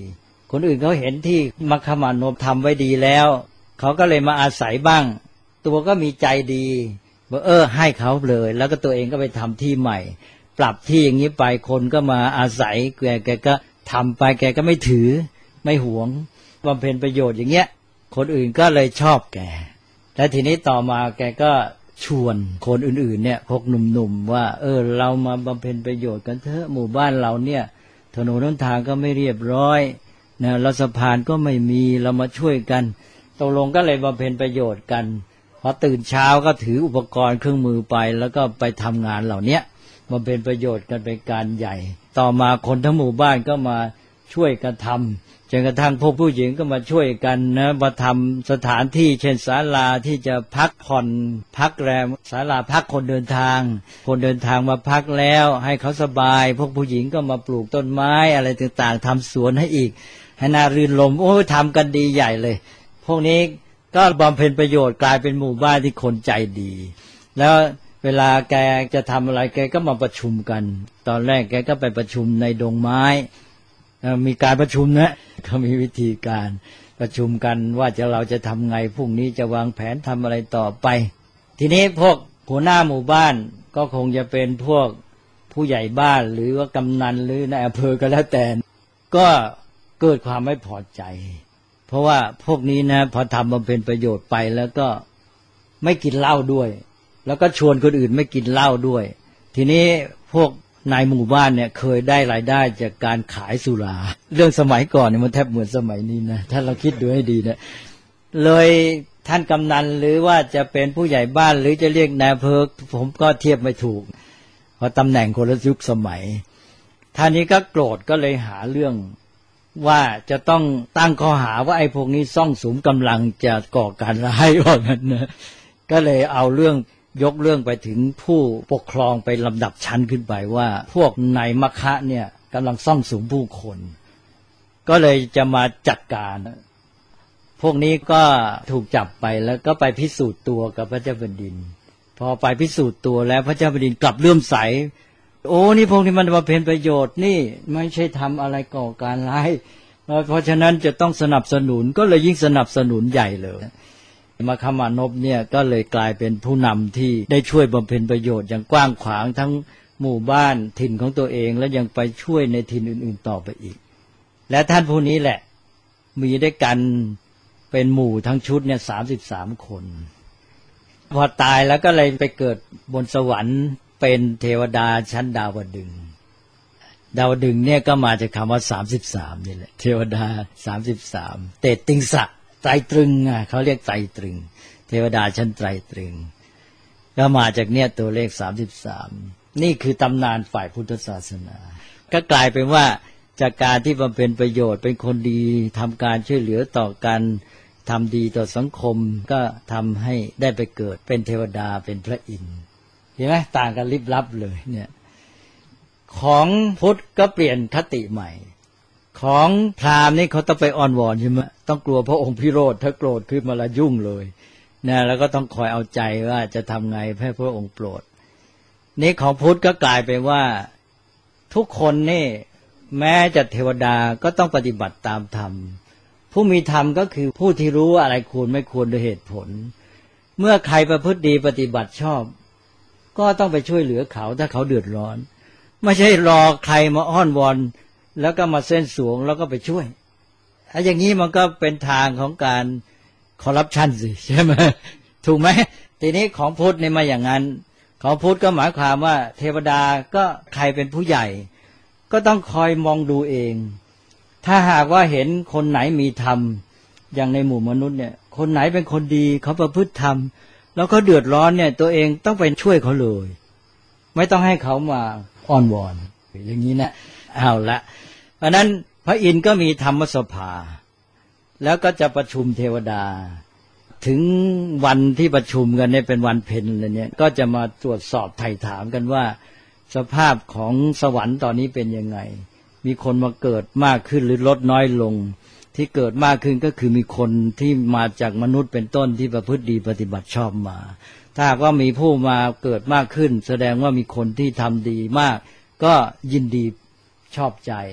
คนอื่นเขาเห็นที่มัคคมานพทำไว้ดีแล้วเขาก็เลยมาอาศัยบ้างตัวก็มีใจดีบอกเออให้เขาเลยแล้วก็ตัวเองก็ไปทำที่ใหม่ปรับที่อย่างนี้ไปคนก็มาอาศัยแกแกก็ทำไปแกก็ไม่ถือไม่หวงบำเพ็ญประโยชน์อย่างเงี้ยคนอื่นก็เลยชอบแกและทีนี้ต่อมาแกก็ชวนคนอื่นๆเนี่ยพวกหนุ่มๆว่าเออเรามาบำเพ็ญประโยชน์กันเถอะหมู่บ้านเราเนี่ยถนนหนทางก็ไม่เรียบร้อยนะแล้วสะพานก็ไม่มีเรามาช่วยกันตกลงก็เลยบำเพ็ญประโยชน์กันพอตื่นเช้าก็ถืออุปกรณ์เครื่องมือไปแล้วก็ไปทำงานเหล่านี้บำเพ็ญประโยชน์กันเป็นการใหญ่ต่อมาคนทั้งหมู่บ้านก็มาช่วยกันทำจนกระทั่งพวกผู้หญิงก็มาช่วยกันนะมาทำสถานที่เช่นศาลาที่จะพักผ่อนพักแรมศาลาพักคนเดินทางคนเดินทางมาพักแล้วให้เขาสบายพวกผู้หญิงก็มาปลูกต้นไม้อะไรต่างๆทำสวนให้อีกให้น่ารื่นรมย์โอ้ทำกันดีใหญ่เลยพวกนี้ก็บำเพ็ญประโยชน์กลายเป็นหมู่บ้านที่คนใจดีแล้วเวลาแกจะทำอะไรแกก็มาประชุมกันตอนแรกแกก็ไปประชุมในดงไม้มีการประชุมนะเขามีวิธีการประชุมกันว่าจะเราจะทำไงพรุ่งนี้จะวางแผนทำอะไรต่อไปทีนี้พวกหัวหน้าหมู่บ้านก็คงจะเป็นพวกผู้ใหญ่บ้านหรือว่ากำนันหรือนายอำเภอก็แล้วแต่ก็เกิดความไม่พอใจเพราะว่าพวกนี้นะพอทำบำเพ็ญประโยชน์ไปแล้วก็ไม่กินเหล้าด้วยแล้วก็ชวนคนอื่นไม่กินเหล้าด้วยทีนี้พวกนายหมู่บ้านเนี่ยเคยได้รายได้จากการขายสุราเรื่องสมัยก่อนเนี่ยมันแทบเหมือนสมัยนี้นะถ้าเราคิดดูให้ดีนะเลยท่านกำนันหรือว่าจะเป็นผู้ใหญ่บ้านหรือจะเรียกนายอำเภอผมก็เทียบไม่ถูกเพราะตำแหน่งคนละยุคสมัยท่านนี้ก็โกรธก็เลยหาเรื่องว่าจะต้องตั้งข้อหาว่าไอ้พวกนี้ซ่องสุมกำลังจะก่อการร้ายว่างั้นนะก็เลยเอาเรื่องยกเรื่องไปถึงผู้ปกครองไปลำดับชั้นขึ้นไปว่าพวกนายมัคคะเนี่ยกำลังซ่องสุมผู้คนก็เลยจะมาจัดการพวกนี้ก็ถูกจับไปแล้วก็ไปพิสูจน์ตัวกับพระเจ้าแผ่นดินพอไปพิสูจน์ตัวแล้วพระเจ้าแผ่นดินกลับเลื่อมใสโอ้นี่พวกนี้มันมาเป็นประโยชน์นี่ไม่ใช่ทำอะไรก่อการร้ายเพราะฉะนั้นจะต้องสนับสนุนก็เลยยิ่งสนับสนุนใหญ่เลยมัคคมานพเนี่ยก็เลยกลายเป็นผู้นำที่ได้ช่วยบำเพ็ญประโยชน์อย่างกว้างขวางทั้งหมู่บ้านถิ่นของตัวเองและยังไปช่วยในถิ่นอื่นๆต่อไปอีกและท่านผู้นี้แหละมีด้วยกันเป็นหมู่ทั้งชุดเนี่ยสามสิบสามคนพอตายแล้วก็เลยไปเกิดบนสวรรค์เป็นเทวดาชั้นดาวดึงส์ดาวดึงส์เนี่ยก็มาจากคำว่าสามสิบสามนี่แหละเทวดาสามสิบสามเตติงสะไตรตรึงอ่ะเขาเรียกไตรตรึงเทวดาชั้นไตรตรึงก็มาจากเนี่ยตัวเลขสามสิบสามนี่คือตำนานฝ่ายพุทธศาสนาก็กลายเป็นว่าจากการที่บำเพ็ญประโยชน์เป็นคนดีทำการช่วยเหลือต่อกันทำดีต่อสังคมก็ทำให้ได้ไปเกิดเป็นเทวดาเป็นพระอินทร์เห็นไหมต่างกันลิบลับเลยเนี่ยของพุทธก็เปลี่ยนคติใหม่ของพราหมณ์นี่เขาต้องไปอ้อนวอนใช่ไหมต้องกลัวพระองค์พิโรธถ้าโกรธขึ้นมาละยุ่งเลยนะแล้วก็ต้องคอยเอาใจว่าจะทำไงให้พระองค์โปรดนี่ของพุทธก็กลายไปว่าทุกคนนี่แม้จะเทวดาก็ต้องปฏิบัติตามธรรมผู้มีธรรมก็คือผู้ที่รู้อะไรควรไม่ควรโดยเหตุผลเมื่อใครประพฤติดีปฏิบัติชอบก็ต้องไปช่วยเหลือเขาถ้าเขาเดือดร้อนไม่ใช่รอใครมาอ้อนวอนแล้วก็มาเส้นสวงแล้วก็ไปช่วยไอ้อย่างนี้มันก็เป็นทางของการคอร์รัปชันสิใช่ไหมถูกไหมทีนี้ของพุทธเนี่ยมาอย่างนั้นของพุทธก็หมายความว่าเทวดาก็ใครเป็นผู้ใหญ่ก็ต้องคอยมองดูเองถ้าหากว่าเห็นคนไหนมีธรรมอย่างในหมู่มนุษย์เนี่ยคนไหนเป็นคนดีเขาประพฤติธรรมแล้วเขาเดือดร้อนเนี่ยตัวเองต้องไปช่วยเขาเลยไม่ต้องให้เขามาอ้อนวอนอย่างนี้นะเอาละเพราะนั้นพระอินทร์ก็มีธรรมสภาแล้วก็จะประชุมเทวดาถึงวันที่ประชุมกันเนี่ยเป็นวันเพ็ญเลยเนี่ยก็จะมาตรวจสอบไถ่ถามกันว่าสภาพของสวรรค์ตอนนี้เป็นยังไงมีคนมาเกิดมากขึ้นหรือลดน้อยลงที่เกิดมากขึ้นก็คือมีคนที่มาจากมนุษย์เป็นต้นที่ประพฤติดีปฏิบัติชอบมาถ้าหากว่ามีผู้มาเกิดมากขึ้นแสดงว่ามีคนที่ทำดีมากก็ยินดีชอบใจ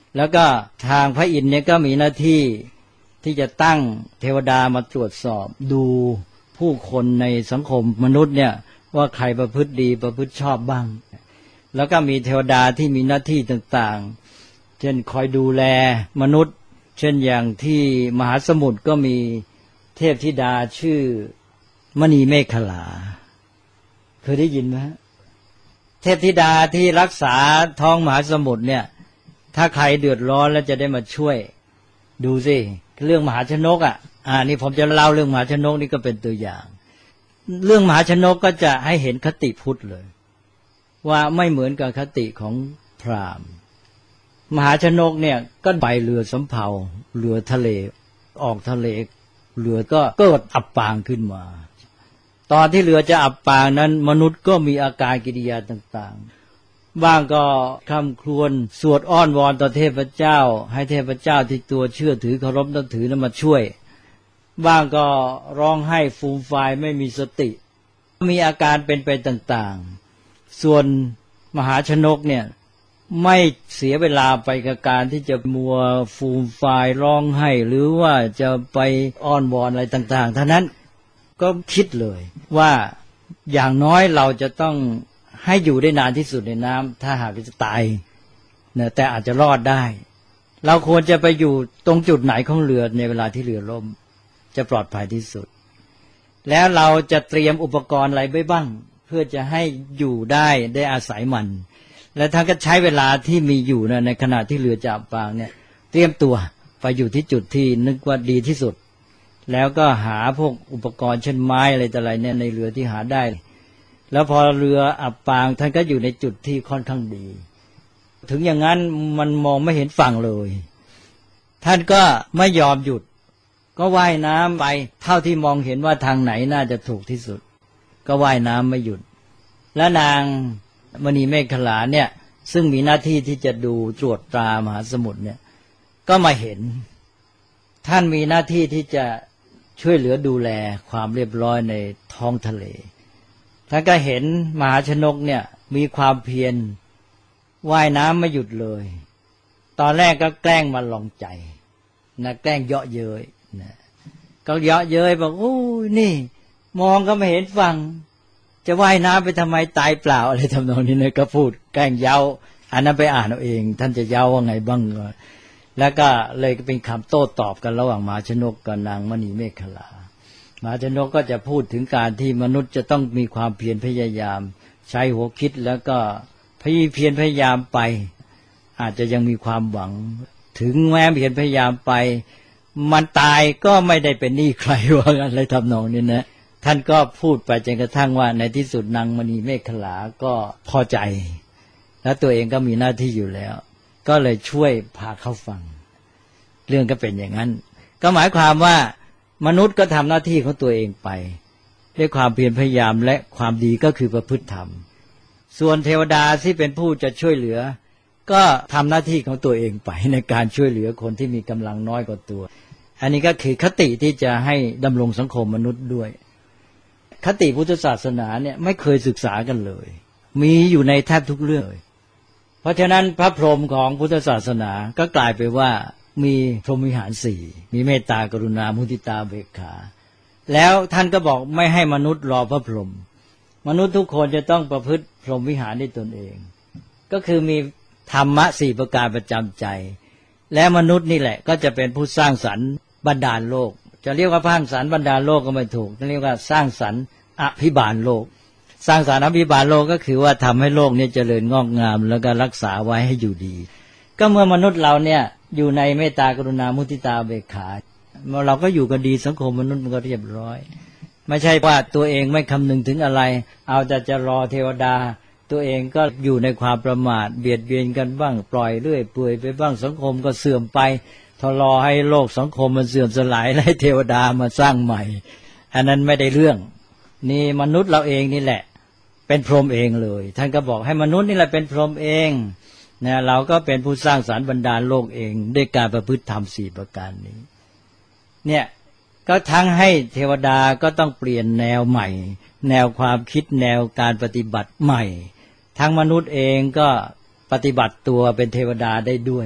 แล้วก็ทางพระอินทร์เนี่ยก็มีหน้าที่ที่จะตั้งเทวดามาตรวจสอบดูผู้คนในสังคมมนุษย์เนี่ยว่าใครประพฤติดีประพฤติชอบบ้างแล้วก็มีเทวดาที่มีหน้าที่ต่างๆเช่นคอยดูแลมนุษย์เช่นอย่างที่มหาสมุทรก็มีเทพธิดาชื่อมณีเมขลาเคยได้ยินไหมเทพธิดาที่รักษาท้องมหาสมุทรเนี่ยถ้าใครเดือดร้อนแล้วจะได้มาช่วยดูสิเรื่องมหาชนกอ่ะอ่านี่ผมจะเล่าเรื่องมหาชนกนี่ก็เป็นตัวอย่างเรื่องมหาชนกก็จะให้เห็นคติพุทธเลยว่าไม่เหมือนกับคติของพราหมณ์มหาชนกเนี่ยก็ไปเรือสำเภาเรือทะเลออกทะเลเรือก็เกิดอับปางขึ้นมาตอนที่เรือจะอับปางนั้นมนุษย์ก็มีอาการกิริยาต่างๆบ้างก็คำครวญสวดอ้อนวอนต่อเทพเจ้าให้เทพเจ้าที่ตัวเชื่อถือเคารพนับถือนั้นมาช่วยบ้างก็ร้องไห้ฟูมฟายไม่มีสติมีอาการเป็นไปต่างๆส่วนมหาชนกเนี่ยไม่เสียเวลาไปกับการที่จะมัวฟูมฟายร้องไห้หรือว่าจะไปอ้อนวอนอะไรต่างๆท่านั้นก็คิดเลยว่าอย่างน้อยเราจะต้องให้อยู่ได้นานที่สุดในน้ำถ้าหากจะตายเนี่ยแต่อาจจะรอดได้เราควรจะไปอยู่ตรงจุดไหนของเรือในเวลาที่เรือล่มจะปลอดภัยที่สุดแล้วเราจะเตรียมอุปกรณ์อะไรไว้บ้างเพื่อจะให้อยู่ได้ได้อาศัยมันและท่านก็ใช้เวลาที่มีอยู่นะในขณะที่เรือจะอับปางเนี่ยเตรียมตัวไปอยู่ที่จุดที่นึกว่าดีที่สุดแล้วก็หาพวกอุปกรณ์เช่นไม้อะไรต่ออะไรเนี่ยในเรือที่หาได้แล้วพอเรืออับปางท่านก็อยู่ในจุดที่ค่อนข้างดีถึงอย่างนั้นมันมองไม่เห็นฝั่งเลยท่านก็ไม่ยอมหยุดก็ว่ายน้ำไปเท่าที่มองเห็นว่าทางไหนน่าจะถูกที่สุดก็ว่ายน้ำไม่หยุดและนางมณีเมขลาเนี่ยซึ่งมีหน้าที่ที่จะดูตรวจตรามหาสมุทรเนี่ยก็มาเห็นท่านมีหน้าที่ที่จะช่วยเหลือดูแลความเรียบร้อยในท้องทะเลท่านก็เห็นมหาชนกเนี่ยมีความเพียรว่ายน้ำไม่หยุดเลยตอนแรกก็แกล้งมาลองใจนะแกล้งเยาะเย้ยนะก็เยาะเย้ยบอกโอ้ยนี่มองก็ไม่เห็นฝั่งจะว่ายน้ำไปทำไมตายเปล่าอะไรทำนองนี้นะก็พูดแกล้งเย้าอันนั้นไปอ่านเอาเองท่านจะเย้าว่าไงบ้างแล้วก็เลยเป็นคำโต้ตอบกันระหว่างมหาชนกกับนางมณีเมขลามหาชนกก็จะพูดถึงการที่มนุษย์จะต้องมีความเพียรพยายามใช้หัวคิดแล้วก็พยเพียรพยายามไปอาจจะยังมีความหวังถึงแม้เพียรพยายามไปมันตายก็ไม่ได้เป็นหนี้ใครว่าอะไรทำนองนี้นะท่านก็พูดไปจนกระทั่งว่าในที่สุดนางมณีเมขลาก็พอใจแล้วตัวเองก็มีหน้าที่อยู่แล้วก็เลยช่วยพาเข้าฟังเรื่องก็เป็นอย่างนั้นก็หมายความว่ามนุษย์ก็ทำหน้าที่ของตัวเองไปด้วยความเพียรพยายามและความดีก็คือประพฤติธรรมส่วนเทวดาที่เป็นผู้จะช่วยเหลือก็ทำหน้าที่ของตัวเองไปในการช่วยเหลือคนที่มีกำลังน้อยกว่าตัวอันนี้ก็คือคติที่จะให้ดำรงสังคมมนุษย์ด้วยคติพุทธศาสนาเนี่ยไม่เคยศึกษากันเลยมีอยู่ในแทบทุกเรื่องเลยเพราะฉะนั้นพระพรหมของพุทธศาสนาก็กลายไปว่ามีพรหมวิหารสี่มีเมตตากรุณามุทิตาเบกขาแล้วท่านก็บอกไม่ให้มนุษย์รอพระพรหมมนุษย์ทุกคนจะต้องประพฤติพรหมวิหารด้วยตนเองก็คือมีธรรมะสี่ประการประจำใจและมนุษย์นี่แหละก็จะเป็นผู้สร้างสรรค์บันดาลโลกจะเรียกว่าสร้างสรรค์บรรดาลโลกก็ไม่ถูกต้องเรียกว่าสร้างสรรค์อภิบาลโลกสร้างสรรค์อภิบาลโลกก็คือว่าทำให้โลกนี้เจริญงอกงามแล้วก็รักษาไว้ให้อยู่ดีก็เมื่อมนุษย์เราเนี่ยอยู่ในเมตตากรุณามุทิตาเบกขาเราก็อยู่กันดีสังคมมนุษย์มันก็เรียบร้อยไม่ใช่ว่าตัวเองไม่คำนึงถึงอะไรเอาแต่จะรอเทวดาตัวเองก็อยู่ในความประมาทเบียดเบียนกันบ้างปล่อยเรื่อยเปื่อยไปบ้างสังคมก็เสื่อมไปทรอให้โลกสังคมมันเสื่อมสลายให้เทวดามาสร้างใหม่อันนั้นไม่ได้เรื่องนี่มนุษย์เราเองนี่แหละเป็นพรหมเองเลยท่านก็บอกให้มนุษย์นี่แหละเป็นพรหมเองนะเราก็เป็นผู้สร้างสรรค์บรรดาลโลกเองด้วยการประพฤติธรรมสี่ประการนี้เนี่ยก็ทั้งให้เทวดาก็ต้องเปลี่ยนแนวใหม่แนวความคิดแนวการปฏิบัติใหม่ทั้งมนุษย์เองก็ปฏิบัติตัวเป็นเทวดาได้ด้วย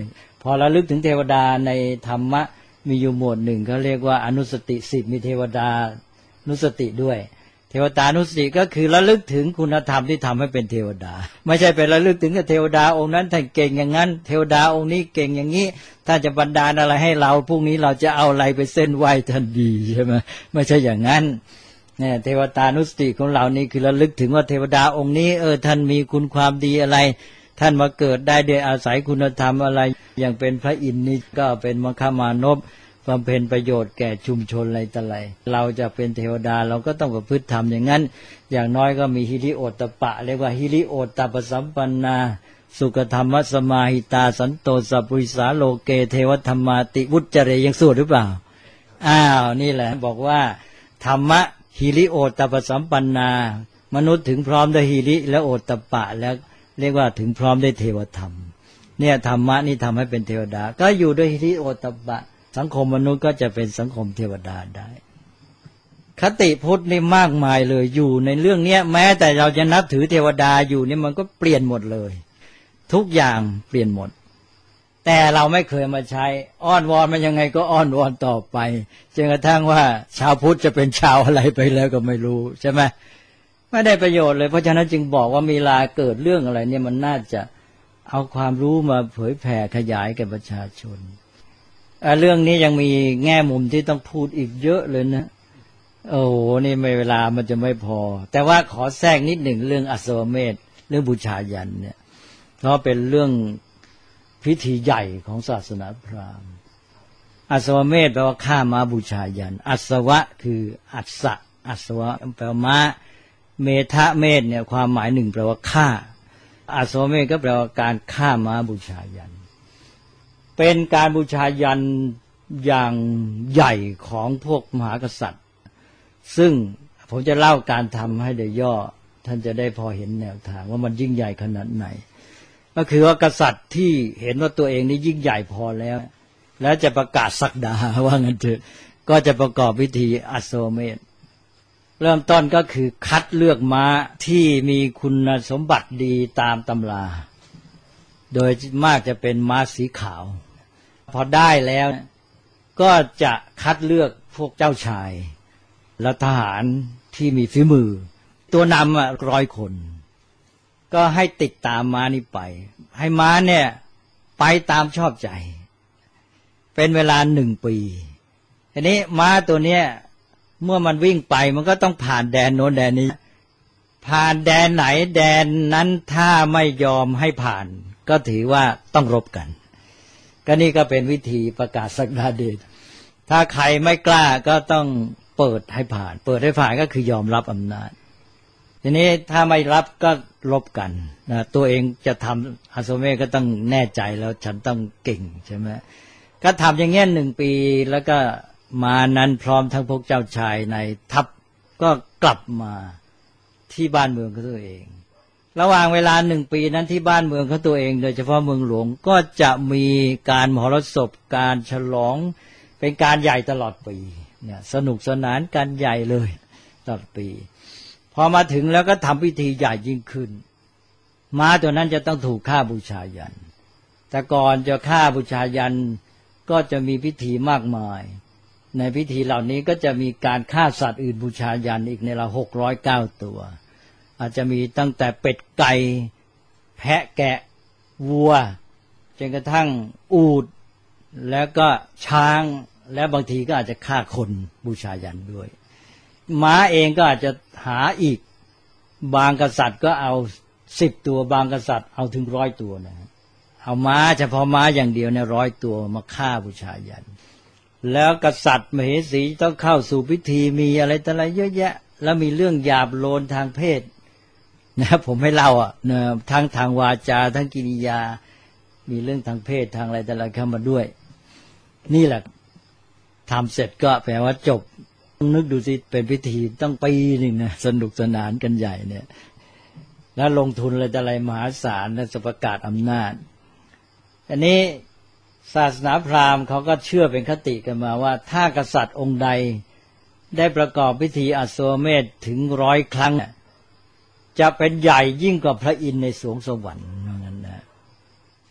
พอระลึกถึงเทวดาในธรรมะมีอยู่หมวดหนึ่งเขาเรียกว่าอนุสติสิบมีเทวดานุสติด้วยเทวดานุสติก็คือระลึกถึงคุณธรรมที่ทำให้เป็นเทวดาไม่ใช่ไประลึกถึงเทวดาองค์นั้นท่านเก่งอย่างนั้นเทวดาองค์นี้เก่งอย่างนี้ถ้าจะบันดาลอะไรให้เราพรุ่งนี้เราจะเอาอะไรไปเส้นไหว้ท่านดีใช่ไหมไม่ใช่อย่างนั้นเนี่ยเทวดานุสติของเรานี่คือระลึกถึงว่าเทวดาองค์นี้เออท่านมีคุณความดีอะไรท่านมาเกิดได้โดยอาศัยคุณธรรมอะไรอย่างเป็นพระอินทร์นี่ก็เป็นมคมานพบำเพ็ญประโยชน์แก่ชุมชนอะไรต่ออะไรเราจะเป็นเทวดาเราก็ต้องประพฤติธรรมอย่างนั้นอย่างน้อยก็มีหิริโอตตปะเรียกว่าหิริโอตตปสัมปันนาสุขธรรมสมาหิตาสันโตสัพพุริสาโลเกเทวธรรมาติวุจเจเรยังสวดหรือเปล่าอ้าวนี่แหละบอกว่าธรรมะหิริโอตตปสัมปันนามนุษย์ถึงพร้อมด้วยหิริและโอตตปะแล้วเรียกว่าถึงพร้อมด้วยเทวธรรมเนี่ยธรรมะนี่ทำให้เป็นเทวดาก็อยู่ด้วยหิริโอตตปะสังคมมนุษย์ก็จะเป็นสังคมเทวดาได้คติพุทธนี่มากมายเลยอยู่ในเรื่องนี้แม้แต่เราจะนับถือเทวดาอยู่นี่มันก็เปลี่ยนหมดเลยทุกอย่างเปลี่ยนหมดแต่เราไม่เคยมาใช้อ้อนวอนมันยังไงก็อ้อนวอนต่อไปจนกระทั่งว่าชาวพุทธจะเป็นชาวอะไรไปแล้วก็ไม่รู้ใช่ไหมไม่ได้ประโยชน์เลยเพราะฉะนั้นจึงบอกว่ามีลาเกิดเรื่องอะไรเนี่ยมันน่าจะเอาความรู้มาเผยแผ่ขยายแก่ประชาชนเรื่องนี้ยังมีแง่มุมที่ต้องพูดอีกเยอะเลยนะโอ้โหนี่ไม่เวลามันจะไม่พอแต่ว่าขอแทรกนิดหนึ่งเรื่องอัศวเมธเรื่องบูชายัญเนี่ยเพราะเป็นเรื่องพิธีใหญ่ของศาสนาพราหมณ์อัศวเมธแปลว่าฆ่าม้าบูชายัญอัศวะคืออัศะอัศวะแปลว่าม้าเมธะเมธเนี่ยความหมายหนึ่งแปลว่าฆ่าอัศวเมธก็แปลว่าการฆ่าม้าบูชายัญเป็นการบูชายัญอย่างใหญ่ของพวกมหากษัตริย์ซึ่งผมจะเล่าการทำให้โดยย่อท่านจะได้พอเห็นแนวทางว่ามันยิ่งใหญ่ขนาดไหนก็คือว่ากษัตริย์ที่เห็นว่าตัวเองนี่ยิ่งใหญ่พอแล้วแล้วจะประกาศศักดาว่างั้นเถอะก็จะประกอบพิธีอัศวเมธเริ่มต้นก็คือคัดเลือกม้าที่มีคุณสมบัติดีตามตำราโดยมากจะเป็นม้าสีขาวพอได้แล้วก็จะคัดเลือกพวกเจ้าชายและทหารที่มีฝีมือตัวนำอ่ะร้อยคนก็ให้ติดตามม้านี้ไปให้ม้าเนี่ยไปตามชอบใจเป็นเวลาหนึ่งปีทีนี้ม้าตัวเนี้ยเมื่อมันวิ่งไปมันก็ต้องผ่านแดนโน้นแดนนี้ผ่านแดนไหนแดนนั้นถ้าไม่ยอมให้ผ่านก็ถือว่าต้องรบกันก็นี่ก็เป็นวิธีประกาศศักดาเดชถ้าใครไม่กล้าก็ต้องเปิดให้ผ่านเปิดให้ผ่านก็คือยอมรับอำนาจทีนี้ถ้าไม่รับก็รบกันนะตัวเองจะทำอัศวเมธก็ต้องแน่ใจแล้วฉันต้องเก่งใช่ไหมก็ทำอย่างเงี้ยหนึ่งปีแล้วก็มานั้นพร้อมทั้งพวกเจ้าชายในทัพก็กลับมาที่บ้านเมืองของตัวเองระหว่างเวลาหนึ่งปีนั้นที่บ้านเมืองของตัวเองโดยเฉพาะเมืองหลวงก็จะมีการมหรสพการฉลองเป็นการใหญ่ตลอดปีเนี่ยสนุกสนานกันใหญ่เลยตลอดปีพอมาถึงแล้วก็ทำพิธีใหญ่ยิ่งขึ้นม้าตัวนั้นจะต้องถูกฆ่าบูชายัญแต่ก่อนจะฆ่าบูชายัญก็จะมีพิธีมากมายในพิธีเหล่านี้ก็จะมีการฆ่าสัตว์อื่นบูชายัญอีกในละหกร้อยเก้าตัวอาจจะมีตั้งแต่เป็ดไก่แพะแกะวัวจนกระทั่งอูฐแล้วก็ช้างและบางทีก็อาจจะฆ่าคนบูชายัญด้วยม้าเองก็อาจจะหาอีกบางกษัตริย์ก็เอาสิบตัวบางกษัตริย์เอาถึงร้อยตัวนะเอาม้าเฉพาะม้าอย่างเดียวเนี่ยร้อยตัวมาฆ่าบูชายัญแล้วกษัตริย์มเหสีต้องเข้าสู่พิธีมีอะไรต่ออะไรเยอะแยะแล้วมีเรื่องหยาบโลนทางเพศนะผมให้เล่าอ่ะนะทั้งทางวาจาทั้งกิริยามีเรื่องทางเพศทางอะไรแต่ละเข้ามาด้วยนี่แหละทำเสร็จก็แปลว่าจบนึกดูสิเป็นพิธีต้องปีนึงนะสนุกสนานกันใหญ่เนี่ยแล้วลงทุนอะไรแต่อะไรมหาศาลและจะประกาศอำนาจอันนี้ศาสนาพราหมณ์เขาก็เชื่อเป็นคติกันมาว่าถ้ากษัตริย์องค์ใดได้ประกอบพิธีอัศวเมธถึงร้อยครั้งจะเป็นใหญ่ยิ่งกว่าพระอินทร์ในสวงสวรรค์นั้นนะ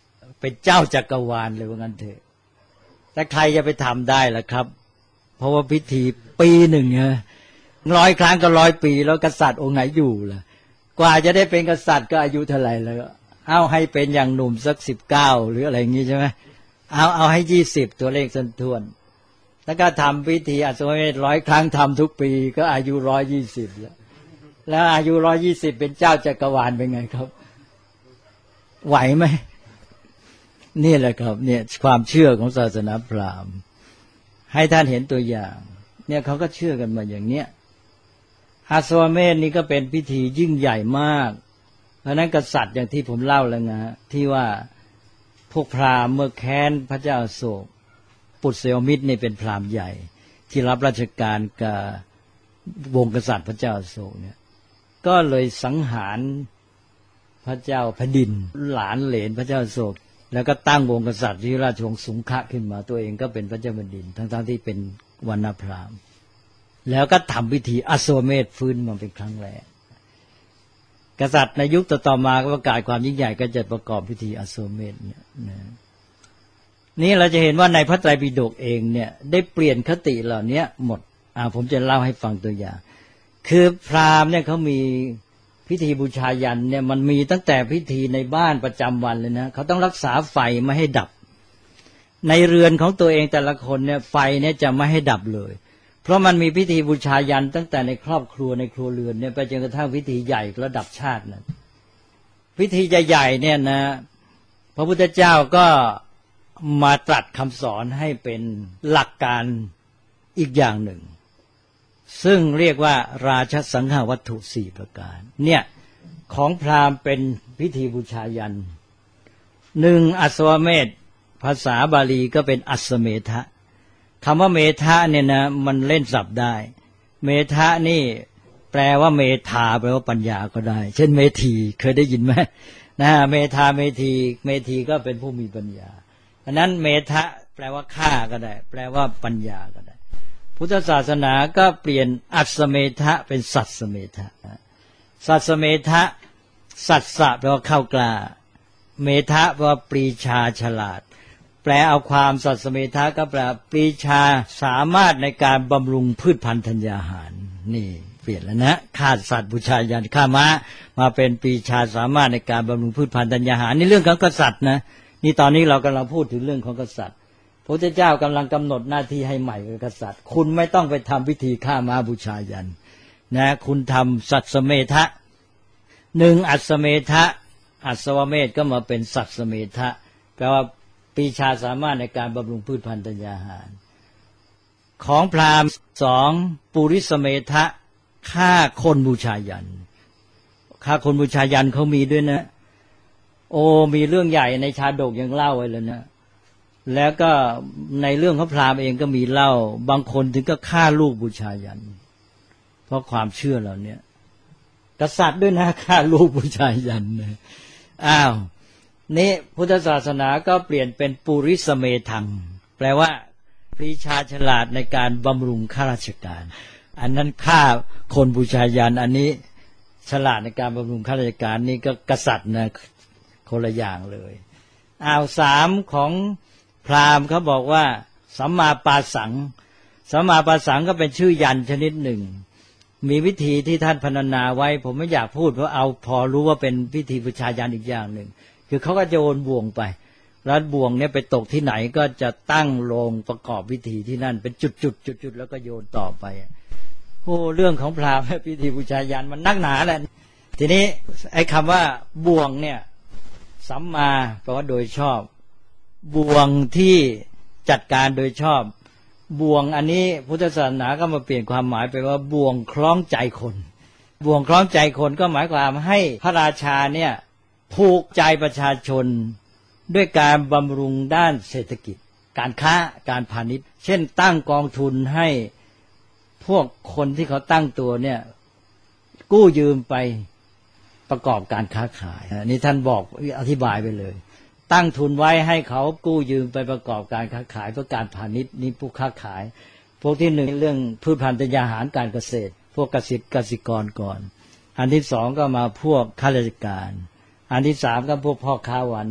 เป็นเจ้าจักรวาลเลยว่างั้นเถอะแต่ใครจะไปทำได้ล่ะครับเพราะว่าพิธีปีหนึ่งฮะร้อยครั้งก็ร้อยปีแล้วกษัตริย์องค์ไหนอยู่ล่ะกว่าจะได้เป็นกษัตริย์ก็อายุเท่าไหร่แล้วเอาให้เป็นอย่างหนุ่มสักสิบเก้าหรืออะไรอย่างงี้ใช่ไหมเอาเอาให้ยี่สิบตัวเลขสันทวนแล้วก็ทำพิธีอสวเมธร้อยครั้งทำทุกปีก็อายุร้อยยี่สิบแล้วแล้วอายุร้อยยี่สิบเป็นเจ้าจักรวาลเป็นไงครับไหวไหมนี่แหละครับเนี่ยความเชื่อของศาสนาพราหมณ์ให้ท่านเห็นตัวอย่างเนี่ยเขาก็เชื่อกันมาอย่างเนี้ยอาสวเมธนี่ก็เป็นพิธียิ่งใหญ่มากเพราะนั้นกษัตริย์อย่างที่ผมเล่าแล้วนะที่ว่าพวกพราหมณ์เมื่อแค้นพระเจ้าอโศกปุตเสวมิตรนี่เป็นพราหมณ์ใหญ่ที่รับราชการกับวงกษัตริย์พระเจ้าอโศกเนี่ยก็เลยสังหารพระเจ้าแผ่นดินหลานเหลนพระเจ้าอโศกแล้วก็ตั้งวงกษัตริย์ที่ราชวงศ์สุงขะขึ้นมาตัวเองก็เป็นพระเจ้าแผ่นดินทั้งๆที่เป็นวรรณพราหมณ์แล้วก็ทำพิธีอสวเมธฟื้นมาเป็นครั้งแรกกษัตริย์ในยุคต่อมาก็ประกาศความยิ่งใหญ่ก็จะประกอบพิธีอสวเมธเนี่ยนะนี่เราจะเห็นว่าในพระไตรปิฎกเองเนี่ยได้เปลี่ยนคติเหล่านี้หมดอ่าผมจะเล่าให้ฟังตัวอย่างคือพราหมณ์เนี่ยเขามีพิธีบูชายัญเนี่ยมันมีตั้งแต่พิธีในบ้านประจำวันเลยนะเขาต้องรักษาไฟไม่ให้ดับในเรือนของตัวเองแต่ละคนเนี่ยไฟเนี่ยจะไม่ให้ดับเลยเพราะมันมีพิธีบูชายัญตั้งแต่ในครอบครัวในครัวเรือนเนี่ยไปจนกระทั่งพิธีใหญ่ระดับชาตินะพิธีใหญ่ๆเนี่ยนะพระพุทธเจ้าก็มาตรัสคำสอนให้เป็นหลักการอีกอย่างหนึ่งซึ่งเรียกว่าราชสังฆวัตถุสี่ประการเนี่ยของพราหมณ์เป็นพิธีบูชายัญหนึ่งอสวเมธภาษาบาลีก็เป็นอัสเมทะคำว่าเมทะเนี่ยนะมันเล่นศัพท์ได้เมทะนี่แปลว่าเมธาแปลว่าปัญญาก็ได้เช่นเมธีเคยได้ยินไหมนะเมธาเมธีเมธีก็เป็นผู้มีปัญญาอันนั้นเมทะแปลว่าฆ่าก็ได้แปลว่าปัญญาก็ได้พุทธศาสนาก็เปลี่ยนอัสเมทะเป็นสัตสเมทะสัตสเมทะสัตสะแปลว่าเข้ากล้าเมทะแปลว่าปรีชาฉลาดแปลเอาความสัตสเมทะก็แปลปรีชาสามารถในการบำรุงพืชพันธุ์ธัญญาหารนี่เปลี่ยนแล้วนะฆ่าสัตว์บูชายัญฆ่าม้ามาเป็นปรีชาสามารถในการบำรุงพืชพันธุ์ธัญญาหารนี่เรื่องของกษัตริย์นะนี่ตอนนี้เรากำลังพูดถึงเรื่องของกษัตริย์พระพุทธเจ้ากำลังกำหนดหน้าที่ให้ใหม่กับกษัตริย์คุณไม่ต้องไปทำพิธีฆ่าม้าบูชายัญนะคุณทำสัตสเมทะหนึ่งอัสเมทะอัสวเมธก็มาเป็นสัตสเมทะแปลว่าปรีชาสามารถในการบำรุงพืชพันธุ์ธัญญาหารของพราหมณ์สองปุริสเมทะฆ่าคนบูชายัญฆ่าคนบูชายัญเขามีด้วยนะโอ้มีเรื่องใหญ่ในชาดกยังเล่าไว้เลยนะแล้วก็ในเรื่องของพราหมณ์เองก็มีเล่าบางคนถึงก็ฆ่าลูกบูชายัญเพราะความเชื่อเหล่านี้กษัตริย์ด้วยนะฆ่าลูกบูชายัญนะอ้าวนี่พุทธศาสนาก็เปลี่ยนเป็นปุริสเมธังแปลว่าปรีชาฉลาดในการบำรุงข้าราชการอันนั้นฆ่าคนบูชายัญอันนี้ฉลาดในการบำรุงข้าราชการนี่ก็กษัตริย์นะคนละอย่างเลยอ้าวสามของพราหมณ์เขาบอกว่าสัมมาปาสังสัมมาปาสังก็เป็นชื่อยัญชนิดหนึ่งมีวิธีที่ท่านพรรณนาไว้ผมไม่อยากพูดเพราะเอาพอรู้ว่าเป็นพิธีบูชายัญอีกอย่างหนึ่งคือเขาก็จะโยนบ่วงไปแล้วบ่วงเนี่ยไปตกที่ไหนก็จะตั้งโลงประกอบพิธีที่นั่นเป็นจุดๆจุดๆแล้วก็โยนต่อไปโอ้เรื่องของพราหมณ์พิธีบูชายัญมันนักหนาแหละทีนี้ไอ้คำว่าบ่วงเนี่ยสัมมาแปลว่าโดยชอบบ่วงที่จัดการโดยชอบบ่วงอันนี้พุทธศาสนาก็มาเปลี่ยนความหมายไปว่าบ่วงคล้องใจคนบ่วงคล้องใจคนก็หมายความให้พระราชาเนี่ยผูกใจประชาชนด้วยการบำรุงด้านเศรษฐกิจการค้าการพาณิชย์เช่นตั้งกองทุนให้พวกคนที่เขาตั้งตัวเนี่ยกู้ยืมไปประกอบการค้าขายอันนี้ท่านบอกอธิบายไปเลยตั้งทุนไว้ให้เขากู้ยืมไปประกอบการค้าขายเพื่อการพาณิชย์นี่ผู้ค้าขายพวกที่หนึ่งเรื่องพืชพันธุ์ธัญญาหารการเกษตรพวกเกษตรกสิกรก่อนอันที่สองก็มาพวกข้าราชการอันที่สามก็พวกพ่อค้าวานิช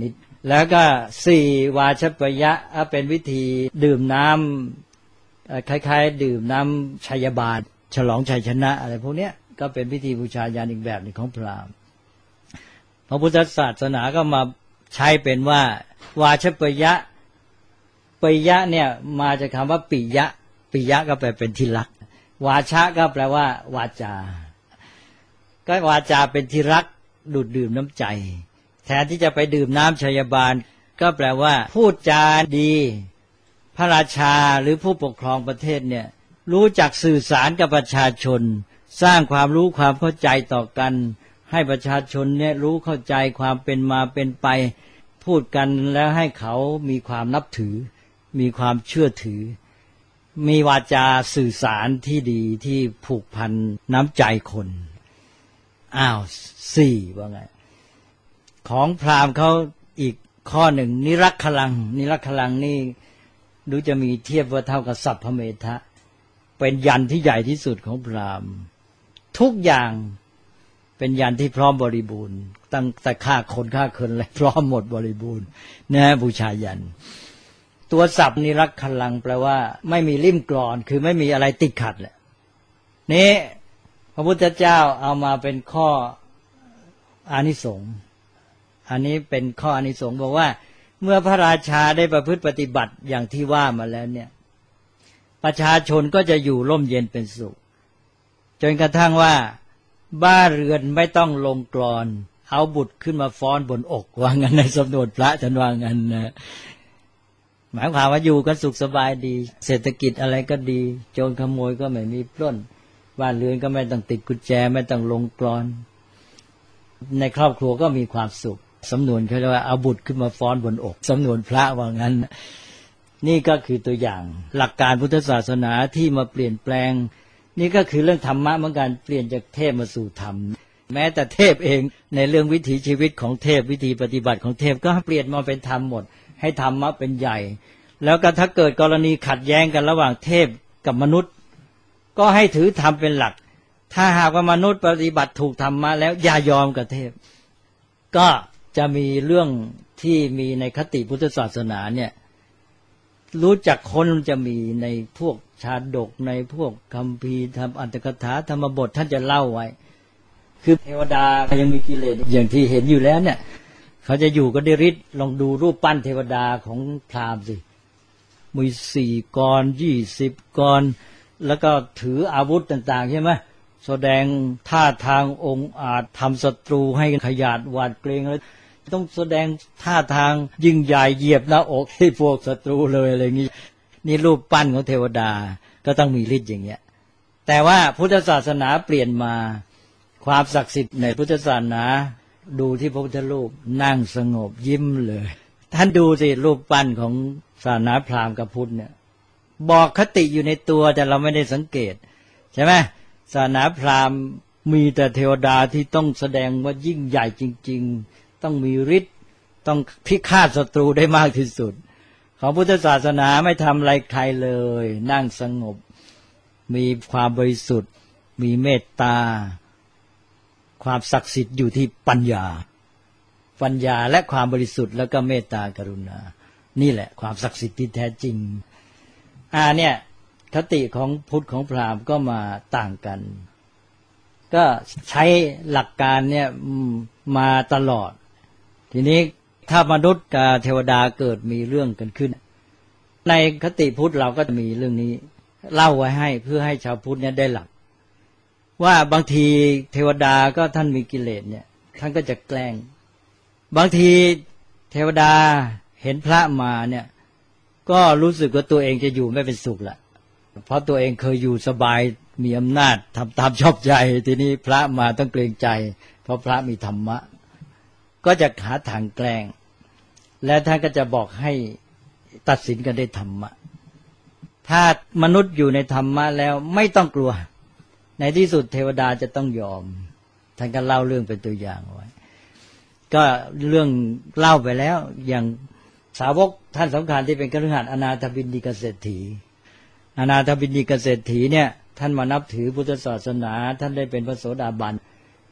แล้วก็สี่วาชปยะเป็นวิธีดื่มน้ำคล้ายๆดื่มน้ำชัยบาตรฉลองชัยชนะอะไรพวกเนี้ยก็เป็นพิธีบูชายันอีกแบบหนึ่งของพราหมณ์พระพุทธศาสนาก็มาใช้เป็นว่าวาชปยะปยะเนี่ยมาจากคำว่าปิยะปิยะก็แปลเป็นที่รักวาชะก็แปลว่าวาจา ก็วาจาเป็นที่รักดูดดื่มน้ำใจแทนที่จะไปดื่มน้ำชัยบาลก็แปลว่าพูดจาดีพระราชาหรือผู้ปกครองประเทศเนี่ยรู้จักสื่อสารกับประชาชนสร้างความรู้ความเข้าใจต่อกันให้ประชาชนเนี่ยรู้เข้าใจความเป็นมาเป็นไปพูดกันแล้วให้เขามีความนับถือมีความเชื่อถือมีวาจาสื่อสารที่ดีที่ผูกพันน้ำใจคนอ้าวสี่ว่าไงของพราหมณ์เขาอีกข้อหนึ่งนิรักขลังนิรักขลังนี่ดูจะมีเทียบว่าเท่ากับสัพพเมทะเป็นยันที่ใหญ่ที่สุดของพราหมณ์ทุกอย่างเป็นยันที่พร้อมบริบูรณ์ตั้งแต่ฆ่าคนฆ่าคนอะไรพร้อมหมดบริบูรณ์นะบูชายันตัวศัพท์นิรักขลังแปลว่าไม่มีลิ่มกลอนคือไม่มีอะไรติดขัดแหละนี้พระพุทธเจ้าเอามาเป็นข้ออานิสงส์อันนี้เป็นข้ออานิสงส์บอกว่าเมื่อพระราชาได้ประพฤติปฏิบัติอย่างที่ว่ามาแล้วเนี่ยประชาชนก็จะอยู่ร่มเย็นเป็นสุขจนกระทั่งว่าบ้านเรือนไม่ต้องลงกลอนเอาบุตรขึ้นมาฟ้อนบนอกว่างั้นในสำนวนพระท่านว่างั้นนะหมายความว่าอยู่กันสุขสบายดีเศรษฐกิจอะไรก็ดีโจรขโมยก็ไม่มีปล้นบ้านเรือนก็ไม่ต้องติดกุญแจไม่ต้องลงกลอนในครอบครัวก็มีความสุขสำนวนเขาเรียกว่าเอาบุตรขึ้นมาฟ้อนบนอกสำนวนพระว่างั้นนี่ก็คือตัวอย่างหลักการพุทธศาสนาที่มาเปลี่ยนแปลงนี่ก็คือเรื่องธรรมะเหมือนกันเปลี่ยนจากเทพมาสู่ธรรมแม้แต่เทพเองในเรื่องวิถีชีวิตของเทพวิธีปฏิบัติของเทพก็เปลี่ยนมาเป็นธรรมหมดให้ธรรมะเป็นใหญ่แล้วก็ถ้าเกิดกรณีขัดแย้งกันระหว่างเทพกับมนุษย์ก็ให้ถือธรรมเป็นหลักถ้าหากว่ามนุษย์ปฏิบัติถูกธรรมะแล้วอย่ายอมกับเทพก็จะมีเรื่องที่มีในคติพุทธศาสนาเนี่ยรู้จักคนจะมีในพวกชาดกในพวกคัมภีร์ธรรมอัตถกถาธรรมบทท่านจะเล่าไว้คือเทวดายังมีกิเลสอย่างที่เห็นอยู่แล้วเนี่ยเขาจะอยู่กันด้วยฤทธิ์ลองดูรูปปั้นเทวดาของพราหมณ์สิมีสี่กรยี่สิบกรแล้วก็ถืออาวุธต่างๆใช่ไหมแสดงท่าทางองค์อาจทำศัตรูให้ขยาดหวาดเกรงแล้วต้องแสดงท่าทางยิ่งใหญ่เหยียบหน้าอกให้พวกศัตรูเลยอะไรอย่างนี้นี่รูปปั้นของเทวดาก็ต้องมีฤทธิ์อย่างเงี้ยแต่ว่าพุทธศาสนาเปลี่ยนมาความศักดิ์สิทธิ์ในพุทธศาสนาดูที่พระพุทธรูปนั่งสงบยิ้มเลยท่านดูสิรูปปั้นของศาสนาพราหมณ์กับพุทธเนี่ยบอกคติอยู่ในตัวแต่เราไม่ได้สังเกตใช่ไหมศาสนาพราหมณ์มีแต่เทวดาที่ต้องแสดงว่ายิ่งใหญ่จริงๆต้องมีฤทธิ์ต้องพิฆาตศัตรูได้มากที่สุดของพุทธศาสนาไม่ทำอะไรใครเลยนั่งสงบมีความบริสุทธิ์มีเมตตาความศักดิ์สิทธิ์อยู่ที่ปัญญาปัญญาและความบริสุทธิ์แล้วก็เมตตากรุณานี่แหละความศักดิ์สิทธิ์ที่แท้จริงอ่าเนี่ยคติของพุทธของพราหมณ์ก็มาต่างกันก็ใช้หลักการเนี่ยมาตลอดทีนี้ถ้ามนุษย์กับเทวดาเกิดมีเรื่องกันขึ้นในคติพุทธเราก็จะมีเรื่องนี้เล่าไว้ให้เพื่อให้ชาวพุทธเนี่ยได้หลักว่าบางทีเทวดาก็ท่านมีกิเลสเนี่ยท่านก็จะแกล้งบางทีเทวดาเห็นพระมาเนี่ยก็รู้สึกว่าตัวเองจะอยู่ไม่เป็นสุขละเพราะตัวเองเคยอยู่สบายมีอำนาจทำตามชอบใจทีนี้พระมาต้องเกรงใจเพราะพระมีธรรมะก็จะหาทางแกล้งและท่านก็จะบอกให้ตัดสินกันด้วยธรรมะถ้ามนุษย์อยู่ในธรรมะแล้วไม่ต้องกลัวในที่สุดเทวดาจะต้องยอมท่านก็เล่าเรื่องเป็นตัวอย่างไว้ก็เรื่องเล่าไปแล้วอย่างสาวกท่านสำคัญที่เป็นคฤหัสถ์อนาถบิณฑิกเศรษฐีอนาถบิณฑิกเศรษฐีเนี่ยท่านมานับถือพุทธศาสนาท่านได้เป็นพระโสดาบัน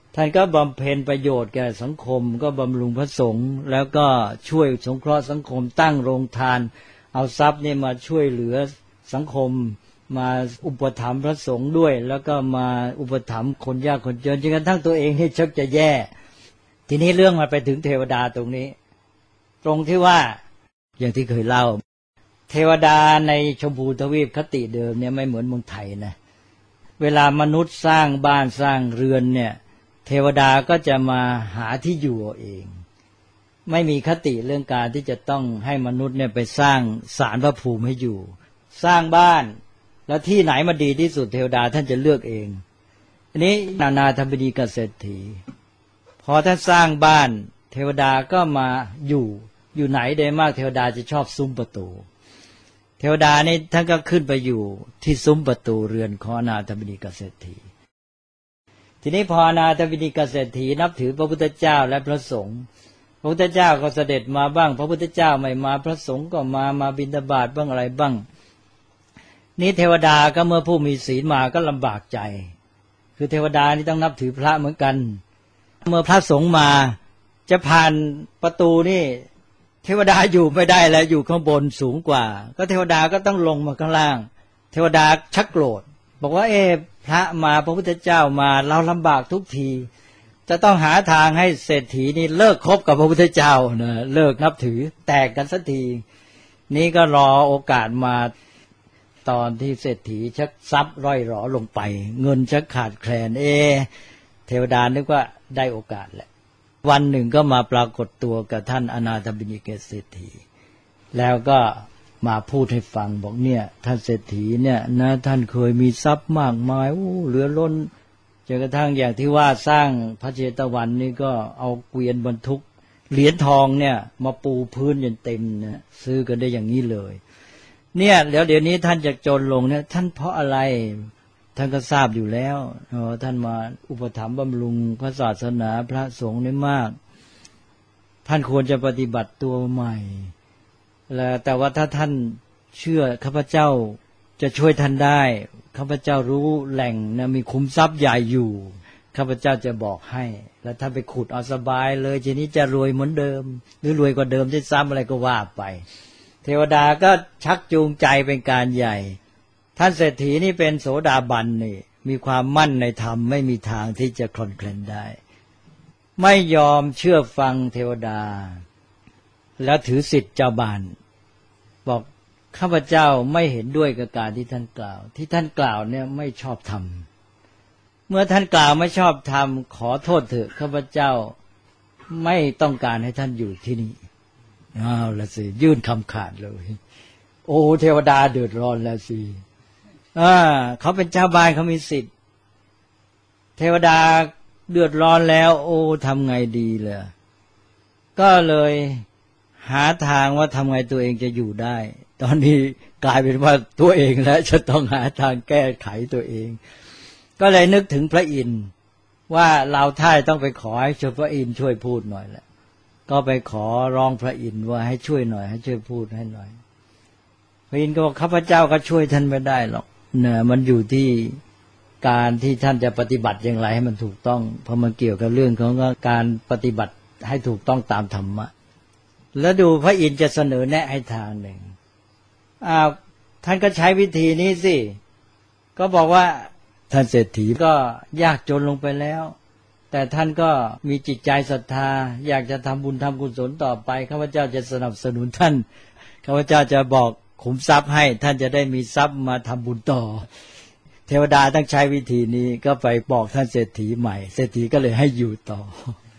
ท่านก็บำเพ็ญประโยชน์แก่สังคมก็บำรุงพระสงฆ์แล้วก็ช่วยสงเคราะห์สังคมตั้งโรงทานเอาทรัพย์นี่มาช่วยเหลือสังคมมาอุปถัมภ์พระสงฆ์ด้วยแล้วก็มาอุปถัมภ์คนยากคนจนจนกระทั่งตัวเองนี่ชักจะแย่ทีนี้เรื่องมันไปถึงเทวดาตรงนี้ตรงที่ว่าอย่างที่เคยเล่าเทวดาในชมพูทวีปคติเดิมเนี่ยไม่เหมือนเมืองไทยนะเวลามนุษย์สร้างบ้านสร้างเรือนเนี่ยเทวดาก็จะมาหาที่อยู่เองไม่มีคติเรื่องการที่จะต้องให้มนุษย์เนี่ยไปสร้างศาลพระภูมิให้อยู่สร้างบ้านแล้วที่ไหนมาดีที่สุดเทวดาท่านจะเลือกเองอันนี้นานาธรรมดีกับเศรษฐีพอท่านสร้างบ้านเทวดาก็มาอยู่อยู่ไหนโดยมากเทวดาจะชอบซุ้มประตูเทวดานี่ท่านก็ขึ้นไปอยู่ที่ซุ้มประตูเรือนของอนาถบิณฑิกเศรษฐีทีนี้พออนาถบิณฑิกเศรษฐีนับถือพระพุทธเจ้าและพระสงฆ์พระพุทธเจ้าก็เสด็จมาบ้างพระพุทธเจ้าไม่มาพระสงฆ์ก็มามาบิณฑบาตบ้างอะไรบ้างนี่เทวดาก็เมื่อผู้มีศีลมาก็ลำบากใจคือเทวดานี่ต้องนับถือพระเหมือนกันเมื่อพระสงฆ์มาจะผ่านประตูนี่เทวดาอยู่ไม่ได้แล้วอยู่ข้างบนสูงกว่าก็เทวดาก็ต้องลงมาข้างล่างเทวดาชักโกรธบอกว่าเอ๊ะพระมาพระพุทธเจ้ามาเราลำบากทุกทีจะต้องหาทางให้เศรษฐีนี่เลิกคบกับพระพุทธเจ้านะเลิกนับถือแตกกันสักทีนี้ก็รอโอกาสมาตอนที่เศรษฐีชักทรัพย์ร่อยหรอลงไปเงินชักขาดแคลนเอ๊ะเทวดานึกว่าได้โอกาสแหละวันหนึ่งก็มาปรากฏตัวกับท่านอนาถบิณฑิกเศรษฐีแล้วก็มาพูดให้ฟังบอกเนี่ยท่านเศรษฐีเนี่ยนะท่านเคยมีทรัพย์มากมายโอ้เหลือล้นจนกระทั่งอย่างที่ว่าสร้างพระเจตวันนี่ก็เอาเกวียนบรรทุกเหรียญทองเนี่ยมาปูพื้นจนเต็มนะซื้อกันได้อย่างนี้เลยเนี่ยแล้วเดี๋ยวนี้ท่านจะจนลงเนี่ยท่านเพราะอะไรท่านก็ทราบอยู่แล้วท่านมาอุปถัมภ์บำรุงพระศาสนาพระสงฆ์นี่มากท่านควรจะปฏิบัติตัวใหม่แล้วแต่ว่าถ้าท่านเชื่อข้าพเจ้าจะช่วยท่านได้ข้าพเจ้ารู้แหล่งนะมีคุ้มทรัพย์ใหญ่อยู่ข้าพเจ้าจะบอกให้แล้วถ้าไปขุดเอาสบายเลยทีนี้จะรวยเหมือนเดิมหรือรวยกว่าเดิมที่ซ้ำอะไรก็ว่าไปเทวดาก็ชักจูงใจเป็นการใหญ่ท่านเศรษฐีนี่เป็นโสดาบันนี่มีความมั่นในธรรมไม่มีทางที่จะคลอนแคลนได้ไม่ยอมเชื่อฟังเทวดาแล้วถือสิทธิ์เจ้าบ้านบอกข้าพเจ้าไม่เห็นด้วยกับการที่ท่านกล่าวที่ท่านกล่าวเนี่ยไม่ชอบธรรมเมื่อท่านกล่าวไม่ชอบธรรมขอโทษเถอะข้าพเจ้าไม่ต้องการให้ท่านอยู่ที่นี่อ้าวละสิยื่นคำขาดเลยโอ้เทวดาเดือดร้อนแล้วสิอ่าเขาเป็นเจ้าบ้านเขามีสิทธิ์เทวดาเดือดร้อนแล้วโอ้ทำไงดีล่ะก็เลยหาทางว่าทำไงตัวเองจะอยู่ได้ตอนนี้กลายเป็นว่าตัวเองแล้วจะต้องหาทางแก้ไขตัวเองก็เลยนึกถึงพระอินทร์ว่าเราท่ายต้องไปขอให้พระอินทร์ช่วยพูดหน่อยแหละก็ไปขอร้องพระอินทร์ว่าให้ช่วยหน่อยให้ช่วยพูดให้หน่อยพระอินทร์ก็บอกข้าพเจ้าก็ช่วยท่านไม่ได้หรอกเนี่ยมันอยู่ที่การที่ท่านจะปฏิบัติอย่างไรให้มันถูกต้องเพราะมันเกี่ยวกับเรื่องของการปฏิบัติให้ถูกต้องตามธรรมะแล้วดูพระอินทร์จะเสนอแนะให้ทางหนึ่งอ้าวท่านก็ใช้วิธีนี้สิก็บอกว่าท่านเศรษฐีก็ยากจนลงไปแล้วแต่ท่านก็มีจิตใจศรัทธาอยากจะทำบุญทำกุศลต่อไปข้าพเจ้าจะสนับสนุนท่านข้าพเจ้าจะบอกขุมทรัพย์ให้ท่านจะได้มีทรัพย์มาทำบุญต่อเทวดาต้องใช้วิธีนี้ก็ไปบอกท่านเศรษฐีใหม่เศรษฐีก็เลยให้อยู่ต่อ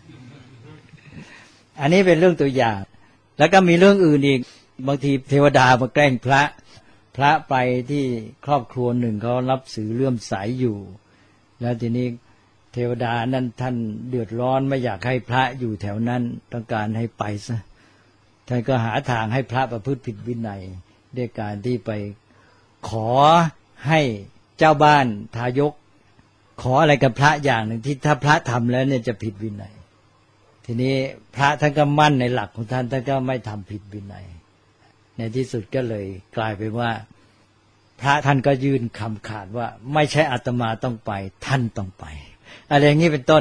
อันนี้เป็นเรื่องตัวอย่างแล้วก็มีเรื่องอื่นอีกบางทีเทวดามาแกล้งพระพระไปที่ครอบครัวหนึ่งเขารับสื่อเลื่อมใสอยู่แล้วทีนี้เทวดานั้นท่านเดือดร้อนไม่อยากให้พระอยู่แถวนั้นต้องการให้ไปซะท่านก็หาทางให้พระประพฤติผิดวินัยด้วยการที่ไปขอให้เจ้าบ้านทายกขออะไรกับพระอย่างหนึ่งที่ถ้าพระทำแล้วเนี่ยจะผิดวินัยทีนี้พระท่านก็มั่นในหลักของท่านท่านก็ไม่ทำผิดวินัยในที่สุดก็เลยกลายเป็นว่าพระท่านก็ยื่นคำขาดว่าไม่ใช่อาตมาต้องไปท่านต้องไปอะไรอย่างนี้เป็นต้น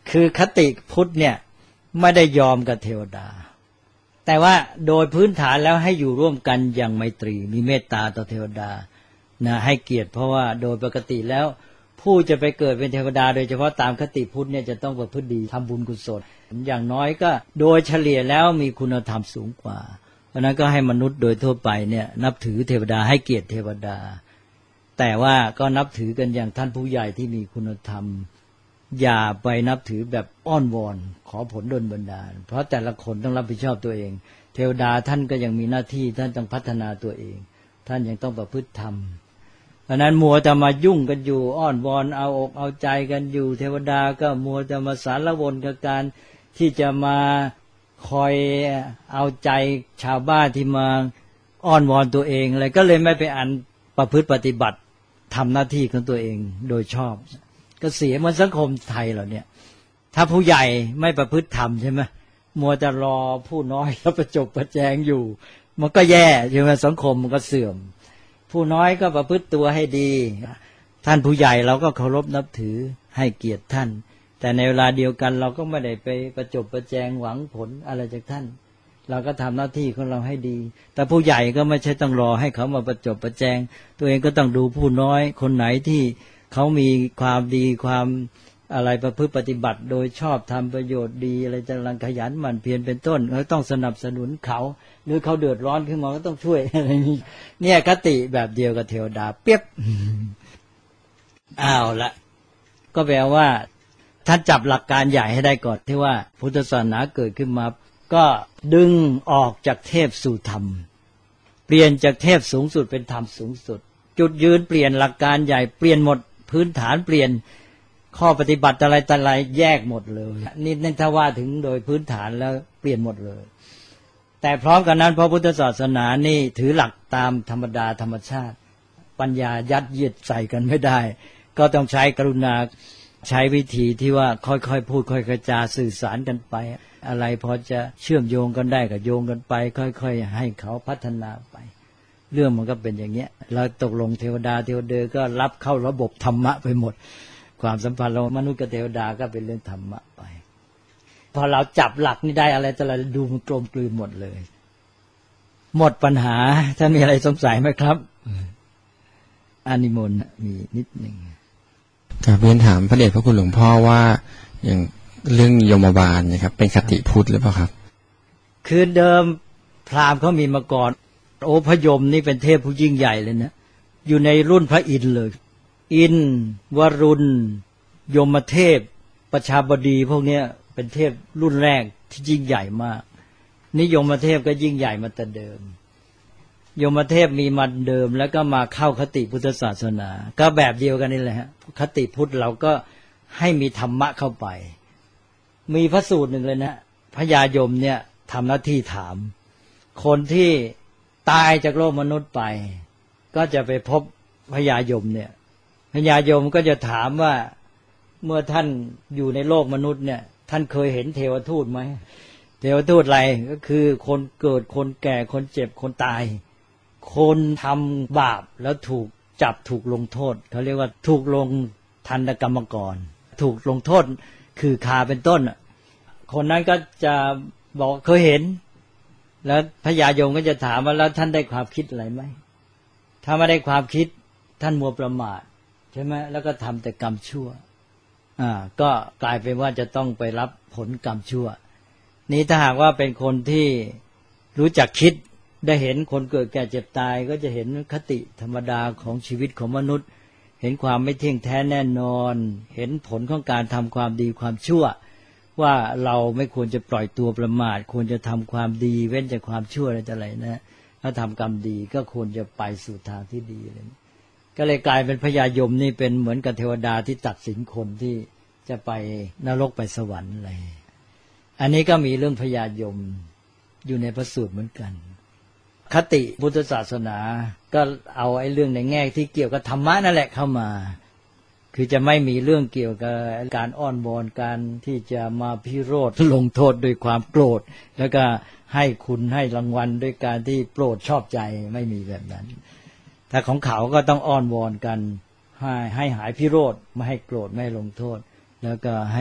คือคติพุทธเนี่ยไม่ได้ยอมกับเทวดาแต่ว่าโดยพื้นฐานแล้วให้อยู่ร่วมกันอย่างไมตรีมีเมตตาต่อเทวดานะให้เกียรติเพราะว่าโดยปกติแล้วผู้จะไปเกิดเป็นเทวดาโดยเฉพาะตามคติพุทธเนี่ยจะต้องประพฤติดีทำบุญกุศลอย่างน้อยก็โดยเฉลี่ยแล้วมีคุณธรรมสูงกว่าเพราะนั้นก็ให้มนุษย์โดยทั่วไปเนี่ยนับถือเทวดาให้เกียรติเทวดาแต่ว่าก็นับถือกันอย่างท่านผู้ใหญ่ที่มีคุณธรรมอย่าไปนับถือแบบอ้อนวอนขอผลดลบันดาลเพราะแต่ละคนต้องรับผิดชอบตัวเองเทวดาท่านก็ยังมีหน้าที่ท่านต้องพัฒนาตัวเองท่านยังต้องประพฤติธรรมเพราะนั้นมัวจะมายุ่งกันอยู่อ้อนวอนเอาอกเอาใจกันอยู่เทวดาก็มัวจะมาสารวนกับการที่จะมาคอยเอาใจชาวบ้านที่มาอ้อนวอนตัวเองอะไรก็เลยไม่ไปอันประพฤติปฏิบัติทำหน้าที่ของตัวเองโดยชอบก็เสียเหมือนสังคมไทยเราเนี่ยถ้าผู้ใหญ่ไม่ประพฤติธรรมใช่ไหมมัวจะรอผู้น้อยแล้วประจบประแจงอยู่มันก็แย่ใช่ไหมสังคมมันก็เสื่อมผู้น้อยก็ประพฤติตัวให้ดีท่านผู้ใหญ่เราก็เคารพนับถือให้เกียรติท่านแต่ในเวลาเดียวกันเราก็ไม่ได้ไปประจบประแจงหวังผลอะไรจากท่านเราก็ทำหน้าที่ของเราให้ดีแต่ผู้ใหญ่ก็ไม่ใช่ต้องรอให้เขามาประจบประแจงตัวเองก็ต้องดูผู้น้อยคนไหนที่เขามีความดีความอะไรประพฤติปฏิบัติโดยชอบทำประโยชน์ดีอะไรจะรังขยันหมั่นเพียรเป็นต้นเราต้องสนับสนุนเขาหรือเขาเดือดร้อนขึ้นมาก็ต้องช่วยอะไรนี้เนี่ยคติแบบเดียวกับเทวดาเปียบอ้าวละก็แปลว่าท่านจับหลักการใหญ่ให้ได้ก่อนที่ว่าพุทธศาสนาเกิดขึ้นมาก็ดึงออกจากเทพสู่ธรรมเปลี่ยนจากเทพสูงสุดเป็นธรรมสูงสุดจุดยืนเปลี่ยนหลักการใหญ่เปลี่ยนหมดพื้นฐานเปลี่ยนข้อปฏิบัติอะไรต่ออะไรแยกหมดเลยนี่นั่นถ้าว่าถึงโดยพื้นฐานแล้วเปลี่ยนหมดเลยแต่พร้อมกันนั้นพระพุทธศาสนานี่ถือหลักตามธรรมดาธรรมชาติปัญญายัดเยียดใส่กันไม่ได้ก็ต้องใช้กรุณาใช้วิธีที่ว่าค่อยๆพูดค่อยๆกระจาสื่อสารกันไปอะไรพอจะเชื่อมโยงกันได้ก็โยงกันไปค่อยๆให้เขาพัฒนาไปเรื่องมันก็เป็นอย่างเงี้ยเราตกลงเทวดาเทวดาก็รับเข้าระบบธรรมะไปหมดความสัมพันธ์เรามนุษย์กับเทวดาก็เป็นเรื่องธรรมะไปพอเราจับหลักนี่ได้อะไรแต่ละดูมันกลมกลืนหมดเลยหมดปัญหาท่านมีอะไรสงสัยไหมครับอานิมนต์มีนิดหนึ่งครับเรียนถามพระเดชพระคุณหลวงพ่อว่าอย่างเรื่องยมบาลนะครับเป็นคติพุทธหรือเปล่าครับคือเดิมพราหมณ์เขามีมาก่อนโอพยมนี่เป็นเทพผู้ยิ่งใหญ่เลยนะอยู่ในรุ่นพระอินทร์เลยอินทร์วรุณยมเทพประชาบดีพวกนี้เป็นเทพรุ่นแรกที่ยิ่งใหญ่มากนิยมเทพก็ยิ่งใหญ่มาแต่เดิมยมเทพมีมาเดิมแล้วก็มาเข้าคติพุทธศาสนาก็แบบเดียวกันนี่แหละฮะคติพุทธเราก็ให้มีธรรมะเข้าไปมีพระสูตรหนึ่งเลยนะพญายมเนี่ยทำหน้าที่ถามคนที่ตายจากโลกมนุษย์ไปก็จะไปพบพญายมเนี่ยพญายมก็จะถามว่าเมื่อท่านอยู่ในโลกมนุษย์เนี่ยท่านเคยเห็นเทวทูตไหมเทวทูตอะไรก็คือคนเกิดคนแก่คนเจ็บคนตายคนทำบาปแล้วถูกจับถูกลงโทษเขาเรียกว่าถูกลงทันตกรรมกรถูกลงโทษคือคาเป็นต้นคนนั้นก็จะบอกเคยเห็นแล้วพญายมก็จะถามว่าแล้วท่านได้ความคิดอะไรไหมถ้าไม่ได้ความคิดท่านมัวประมาทใช่ไหมแล้วก็ทำแต่กรรมชั่วอ่าก็กลายเป็นว่าจะต้องไปรับผลกรรมชั่วนี้ถ้าหากว่าเป็นคนที่รู้จักคิดได้เห็นคนเกิดแก่เจ็บตายก็จะเห็นคติธรรมดาของชีวิตของมนุษย์เห็นความไม่เที่ยงแท้แน่นอนเห็นผลของการทำความดีความชั่วว่าเราไม่ควรจะปล่อยตัวประมาทควรจะทำความดีเว้นจากความชั่วอะไรต่ออะไรนะถ้าทำกรรมดีก็ควรจะไปสู่ทางที่ดีเลยก็เลยกลายเป็นพญายมนี่เป็นเหมือนกับเทวดาที่ตัดสินคนที่จะไปนรกไปสวรรค์อะไรอันนี้ก็มีเรื่องพญายมอยู่ในพระสูตรเหมือนกันคติพุทธศาสนาก็เอาไอ้เรื่องในแง่ที่เกี่ยวกับธรรมะนั่นแหละเข้ามาคือจะไม่มีเรื่องเกี่ยวกับการอ้อนวอนการที่จะมาพิโรธลงโทษด้วยความโกรธแล้วก็ให้คุณให้รางวัลด้วยการที่โปรดชอบใจไม่มีแบบนั้นแต่ของเขาก็ต้องอ้อนวอนกันให้ให้หายพิโรธไม่ให้โกรธไม่ให้ลงโทษแล้วก็ให้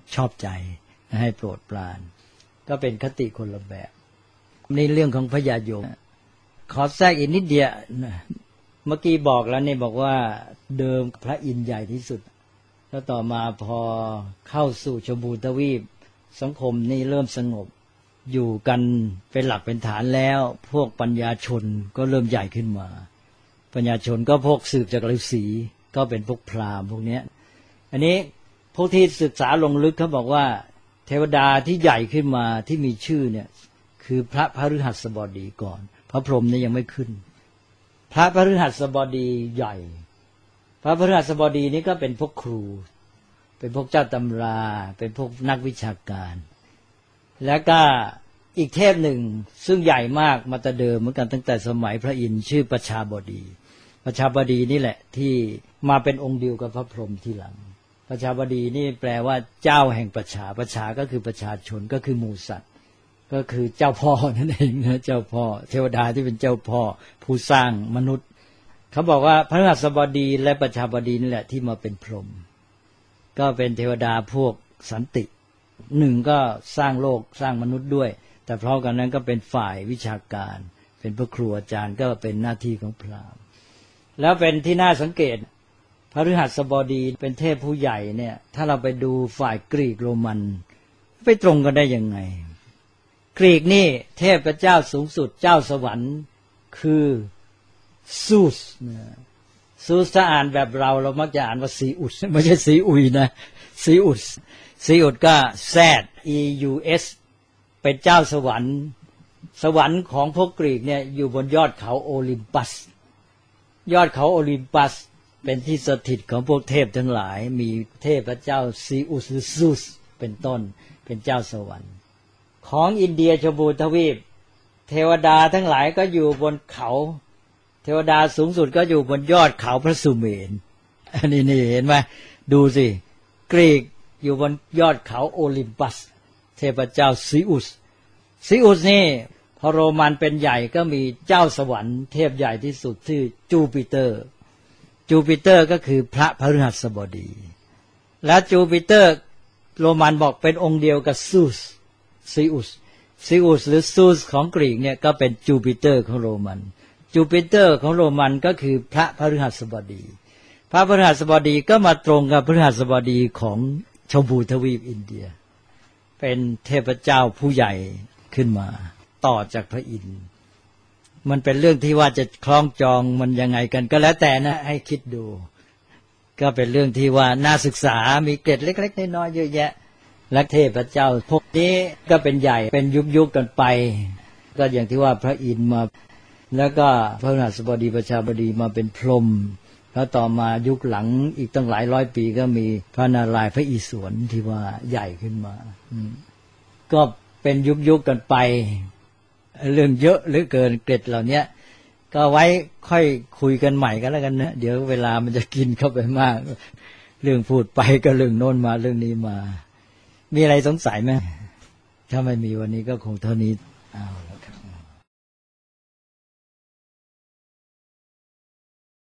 ชอบใจให้โปรดปรานก็เป็นคติคนละแบบในเรื่องของพญายมขอแทรกอีกนิดเดียวเมื่อกี้บอกแล้วเนี่ยบอกว่าเดิมพระอินทร์ใหญ่ที่สุดแล้วต่อมาพอเข้าสู่ชมพูทวีปสังคมนี่เริ่มสงบอยู่กันเป็นหลักเป็นฐานแล้วพวกปัญญาชนก็เริ่มใหญ่ขึ้นมาปัญญาชนก็พวกสืบจากฤาษีก็เป็นพวกพราหมณ์พวกนี้อันนี้พวกที่ศึกษาลงลึกเขาบอกว่าเทวดาที่ใหญ่ขึ้นมาที่มีชื่อเนี่ยคือพระพฤหัสบดีก่อนพระพรหมเนี่ยยังไม่ขึ้นพระพฤหัสบดีใหญ่พระพฤหัสบดีนี่ก็เป็นพวกครูเป็นพวกเจ้าตำราเป็นพวกนักวิชาการแล้วก็อีกเทพหนึ่งซึ่งใหญ่มากมาแต่เดิมเหมือนกันตั้งแต่สมัยพระอินทร์ชื่อประชาบดีประชาบดีนี่แหละที่มาเป็นองค์เดียวกับพระพรหมทีหลังประชาบดีนี่แปลว่าเจ้าแห่งประชาประชาก็คือประชาชนก็คือหมู่สัตว์ก็คือเจ้าพ่อนั่นเองนะเจ้าพ่อเทวดาที่เป็นเจ้าพ่อผู้สร้างมนุษย์เขาบอกว่าพระพฤหัสบดีและประชาบดีนี่แหละที่มาเป็นพรหมก็เป็นเทวดาพวกสันติหนึ่งก็สร้างโลกสร้างมนุษย์ด้วยแต่พร้อมกันนั้นก็เป็นฝ่ายวิชาการเป็นพระครูอาจารย์ก็เป็นหน้าที่ของพราหมณ์แล้วเป็นที่น่าสังเกตพฤหัสบดีเป็นเทพผู้ใหญ่เนี่ยถ้าเราไปดูฝ่ายกรีกโรมันไปตรงกันได้ยังไงกรีกนี่เทพเจ้าสูงสุดเจ้าสวรรค์คือซูสซูสถ้าอ่านแบบเราเรามักจะอ่านว่าซีอุสไม่ใช่ซีอุยนะซีอุสซีอุสก็ Z E U S เป็นเจ้าสวรรค์สวรรค์ของพวกกรีกเนี่ยอยู่บนยอดเขาโอลิมปัสยอดเขาโอลิมปัสเป็นที่สถิตของพวกเทพทั้งหลายมีเทพเจ้าซีอุสหรือซูสเป็นต้นเป็นเจ้าสวรรค์ของอินเดียชมพูทวีปเทวดาทั้งหลายก็อยู่บนเขาเทวดาสูงสุดก็อยู่บนยอดเขาพระสุเมรุอันนี้นี่เห็นไหมดูสิกรีกอยู่บนยอดเขาโอลิมปัสเทพเจ้าซีอุสซีอุสนี่พอโรมันเป็นใหญ่ก็มีเจ้าสวรรค์เทพใหญ่ที่สุดชื่อจูปิเตอร์จูปิเตอร์ก็คือพระพฤหัสบดีและจูปิเตอร์โรมันบอกเป็นองค์เดียวกับซูสซีอุสซีอุสหรือซูสของกรีกเนี่ยก็เป็นจูปิเตอร์ของโรมันจูปิเตอร์ของโรมันก็คือพระพฤหัสบดีพระพฤหัสบดีก็มาตรงกับพฤหัสบดีของชมพูทวีปอินเดียเป็นเทพเจ้าผู้ใหญ่ขึ้นมาต่อจากพระอินทร์มันเป็นเรื่องที่ว่าจะคล้องจองมันยังไงกันก็แล้วแต่นะให้คิดดูก็เป็นเรื่องที่ว่าน่าศึกษามีเกร็ดเล็กๆน้อยๆเยอะแยะและเทพเจ้าพวกนี้ก็เป็นใหญ่เป็นยุคๆกันไปก็อย่างที่ว่าพระอินทร์มาแล้วก็พระพฤหัสบดีประชาบดีมาเป็นพรหมแล้วต่อมายุคหลังอีกตั้งหลายร้อยปีก็มีพระนารายณ์พระอิศวรที่ว่าใหญ่ขึ้นมาก็เป็นยุคๆกันไปเรื่องเยอะเหลือเกินเกร็ดเหล่านี้ก็ไว้ค่อยคุยกันใหม่กันแล้วกันนะเดี๋ยวเวลามันจะกินเข้าไปมากเรื่องพูดไปก็เรื่องโน้นมาเรื่องนี้มามีอะไรสงสัยไหมถ้าไม่มีวันนี้ก็คงเท่านี้เอาแล้วครับ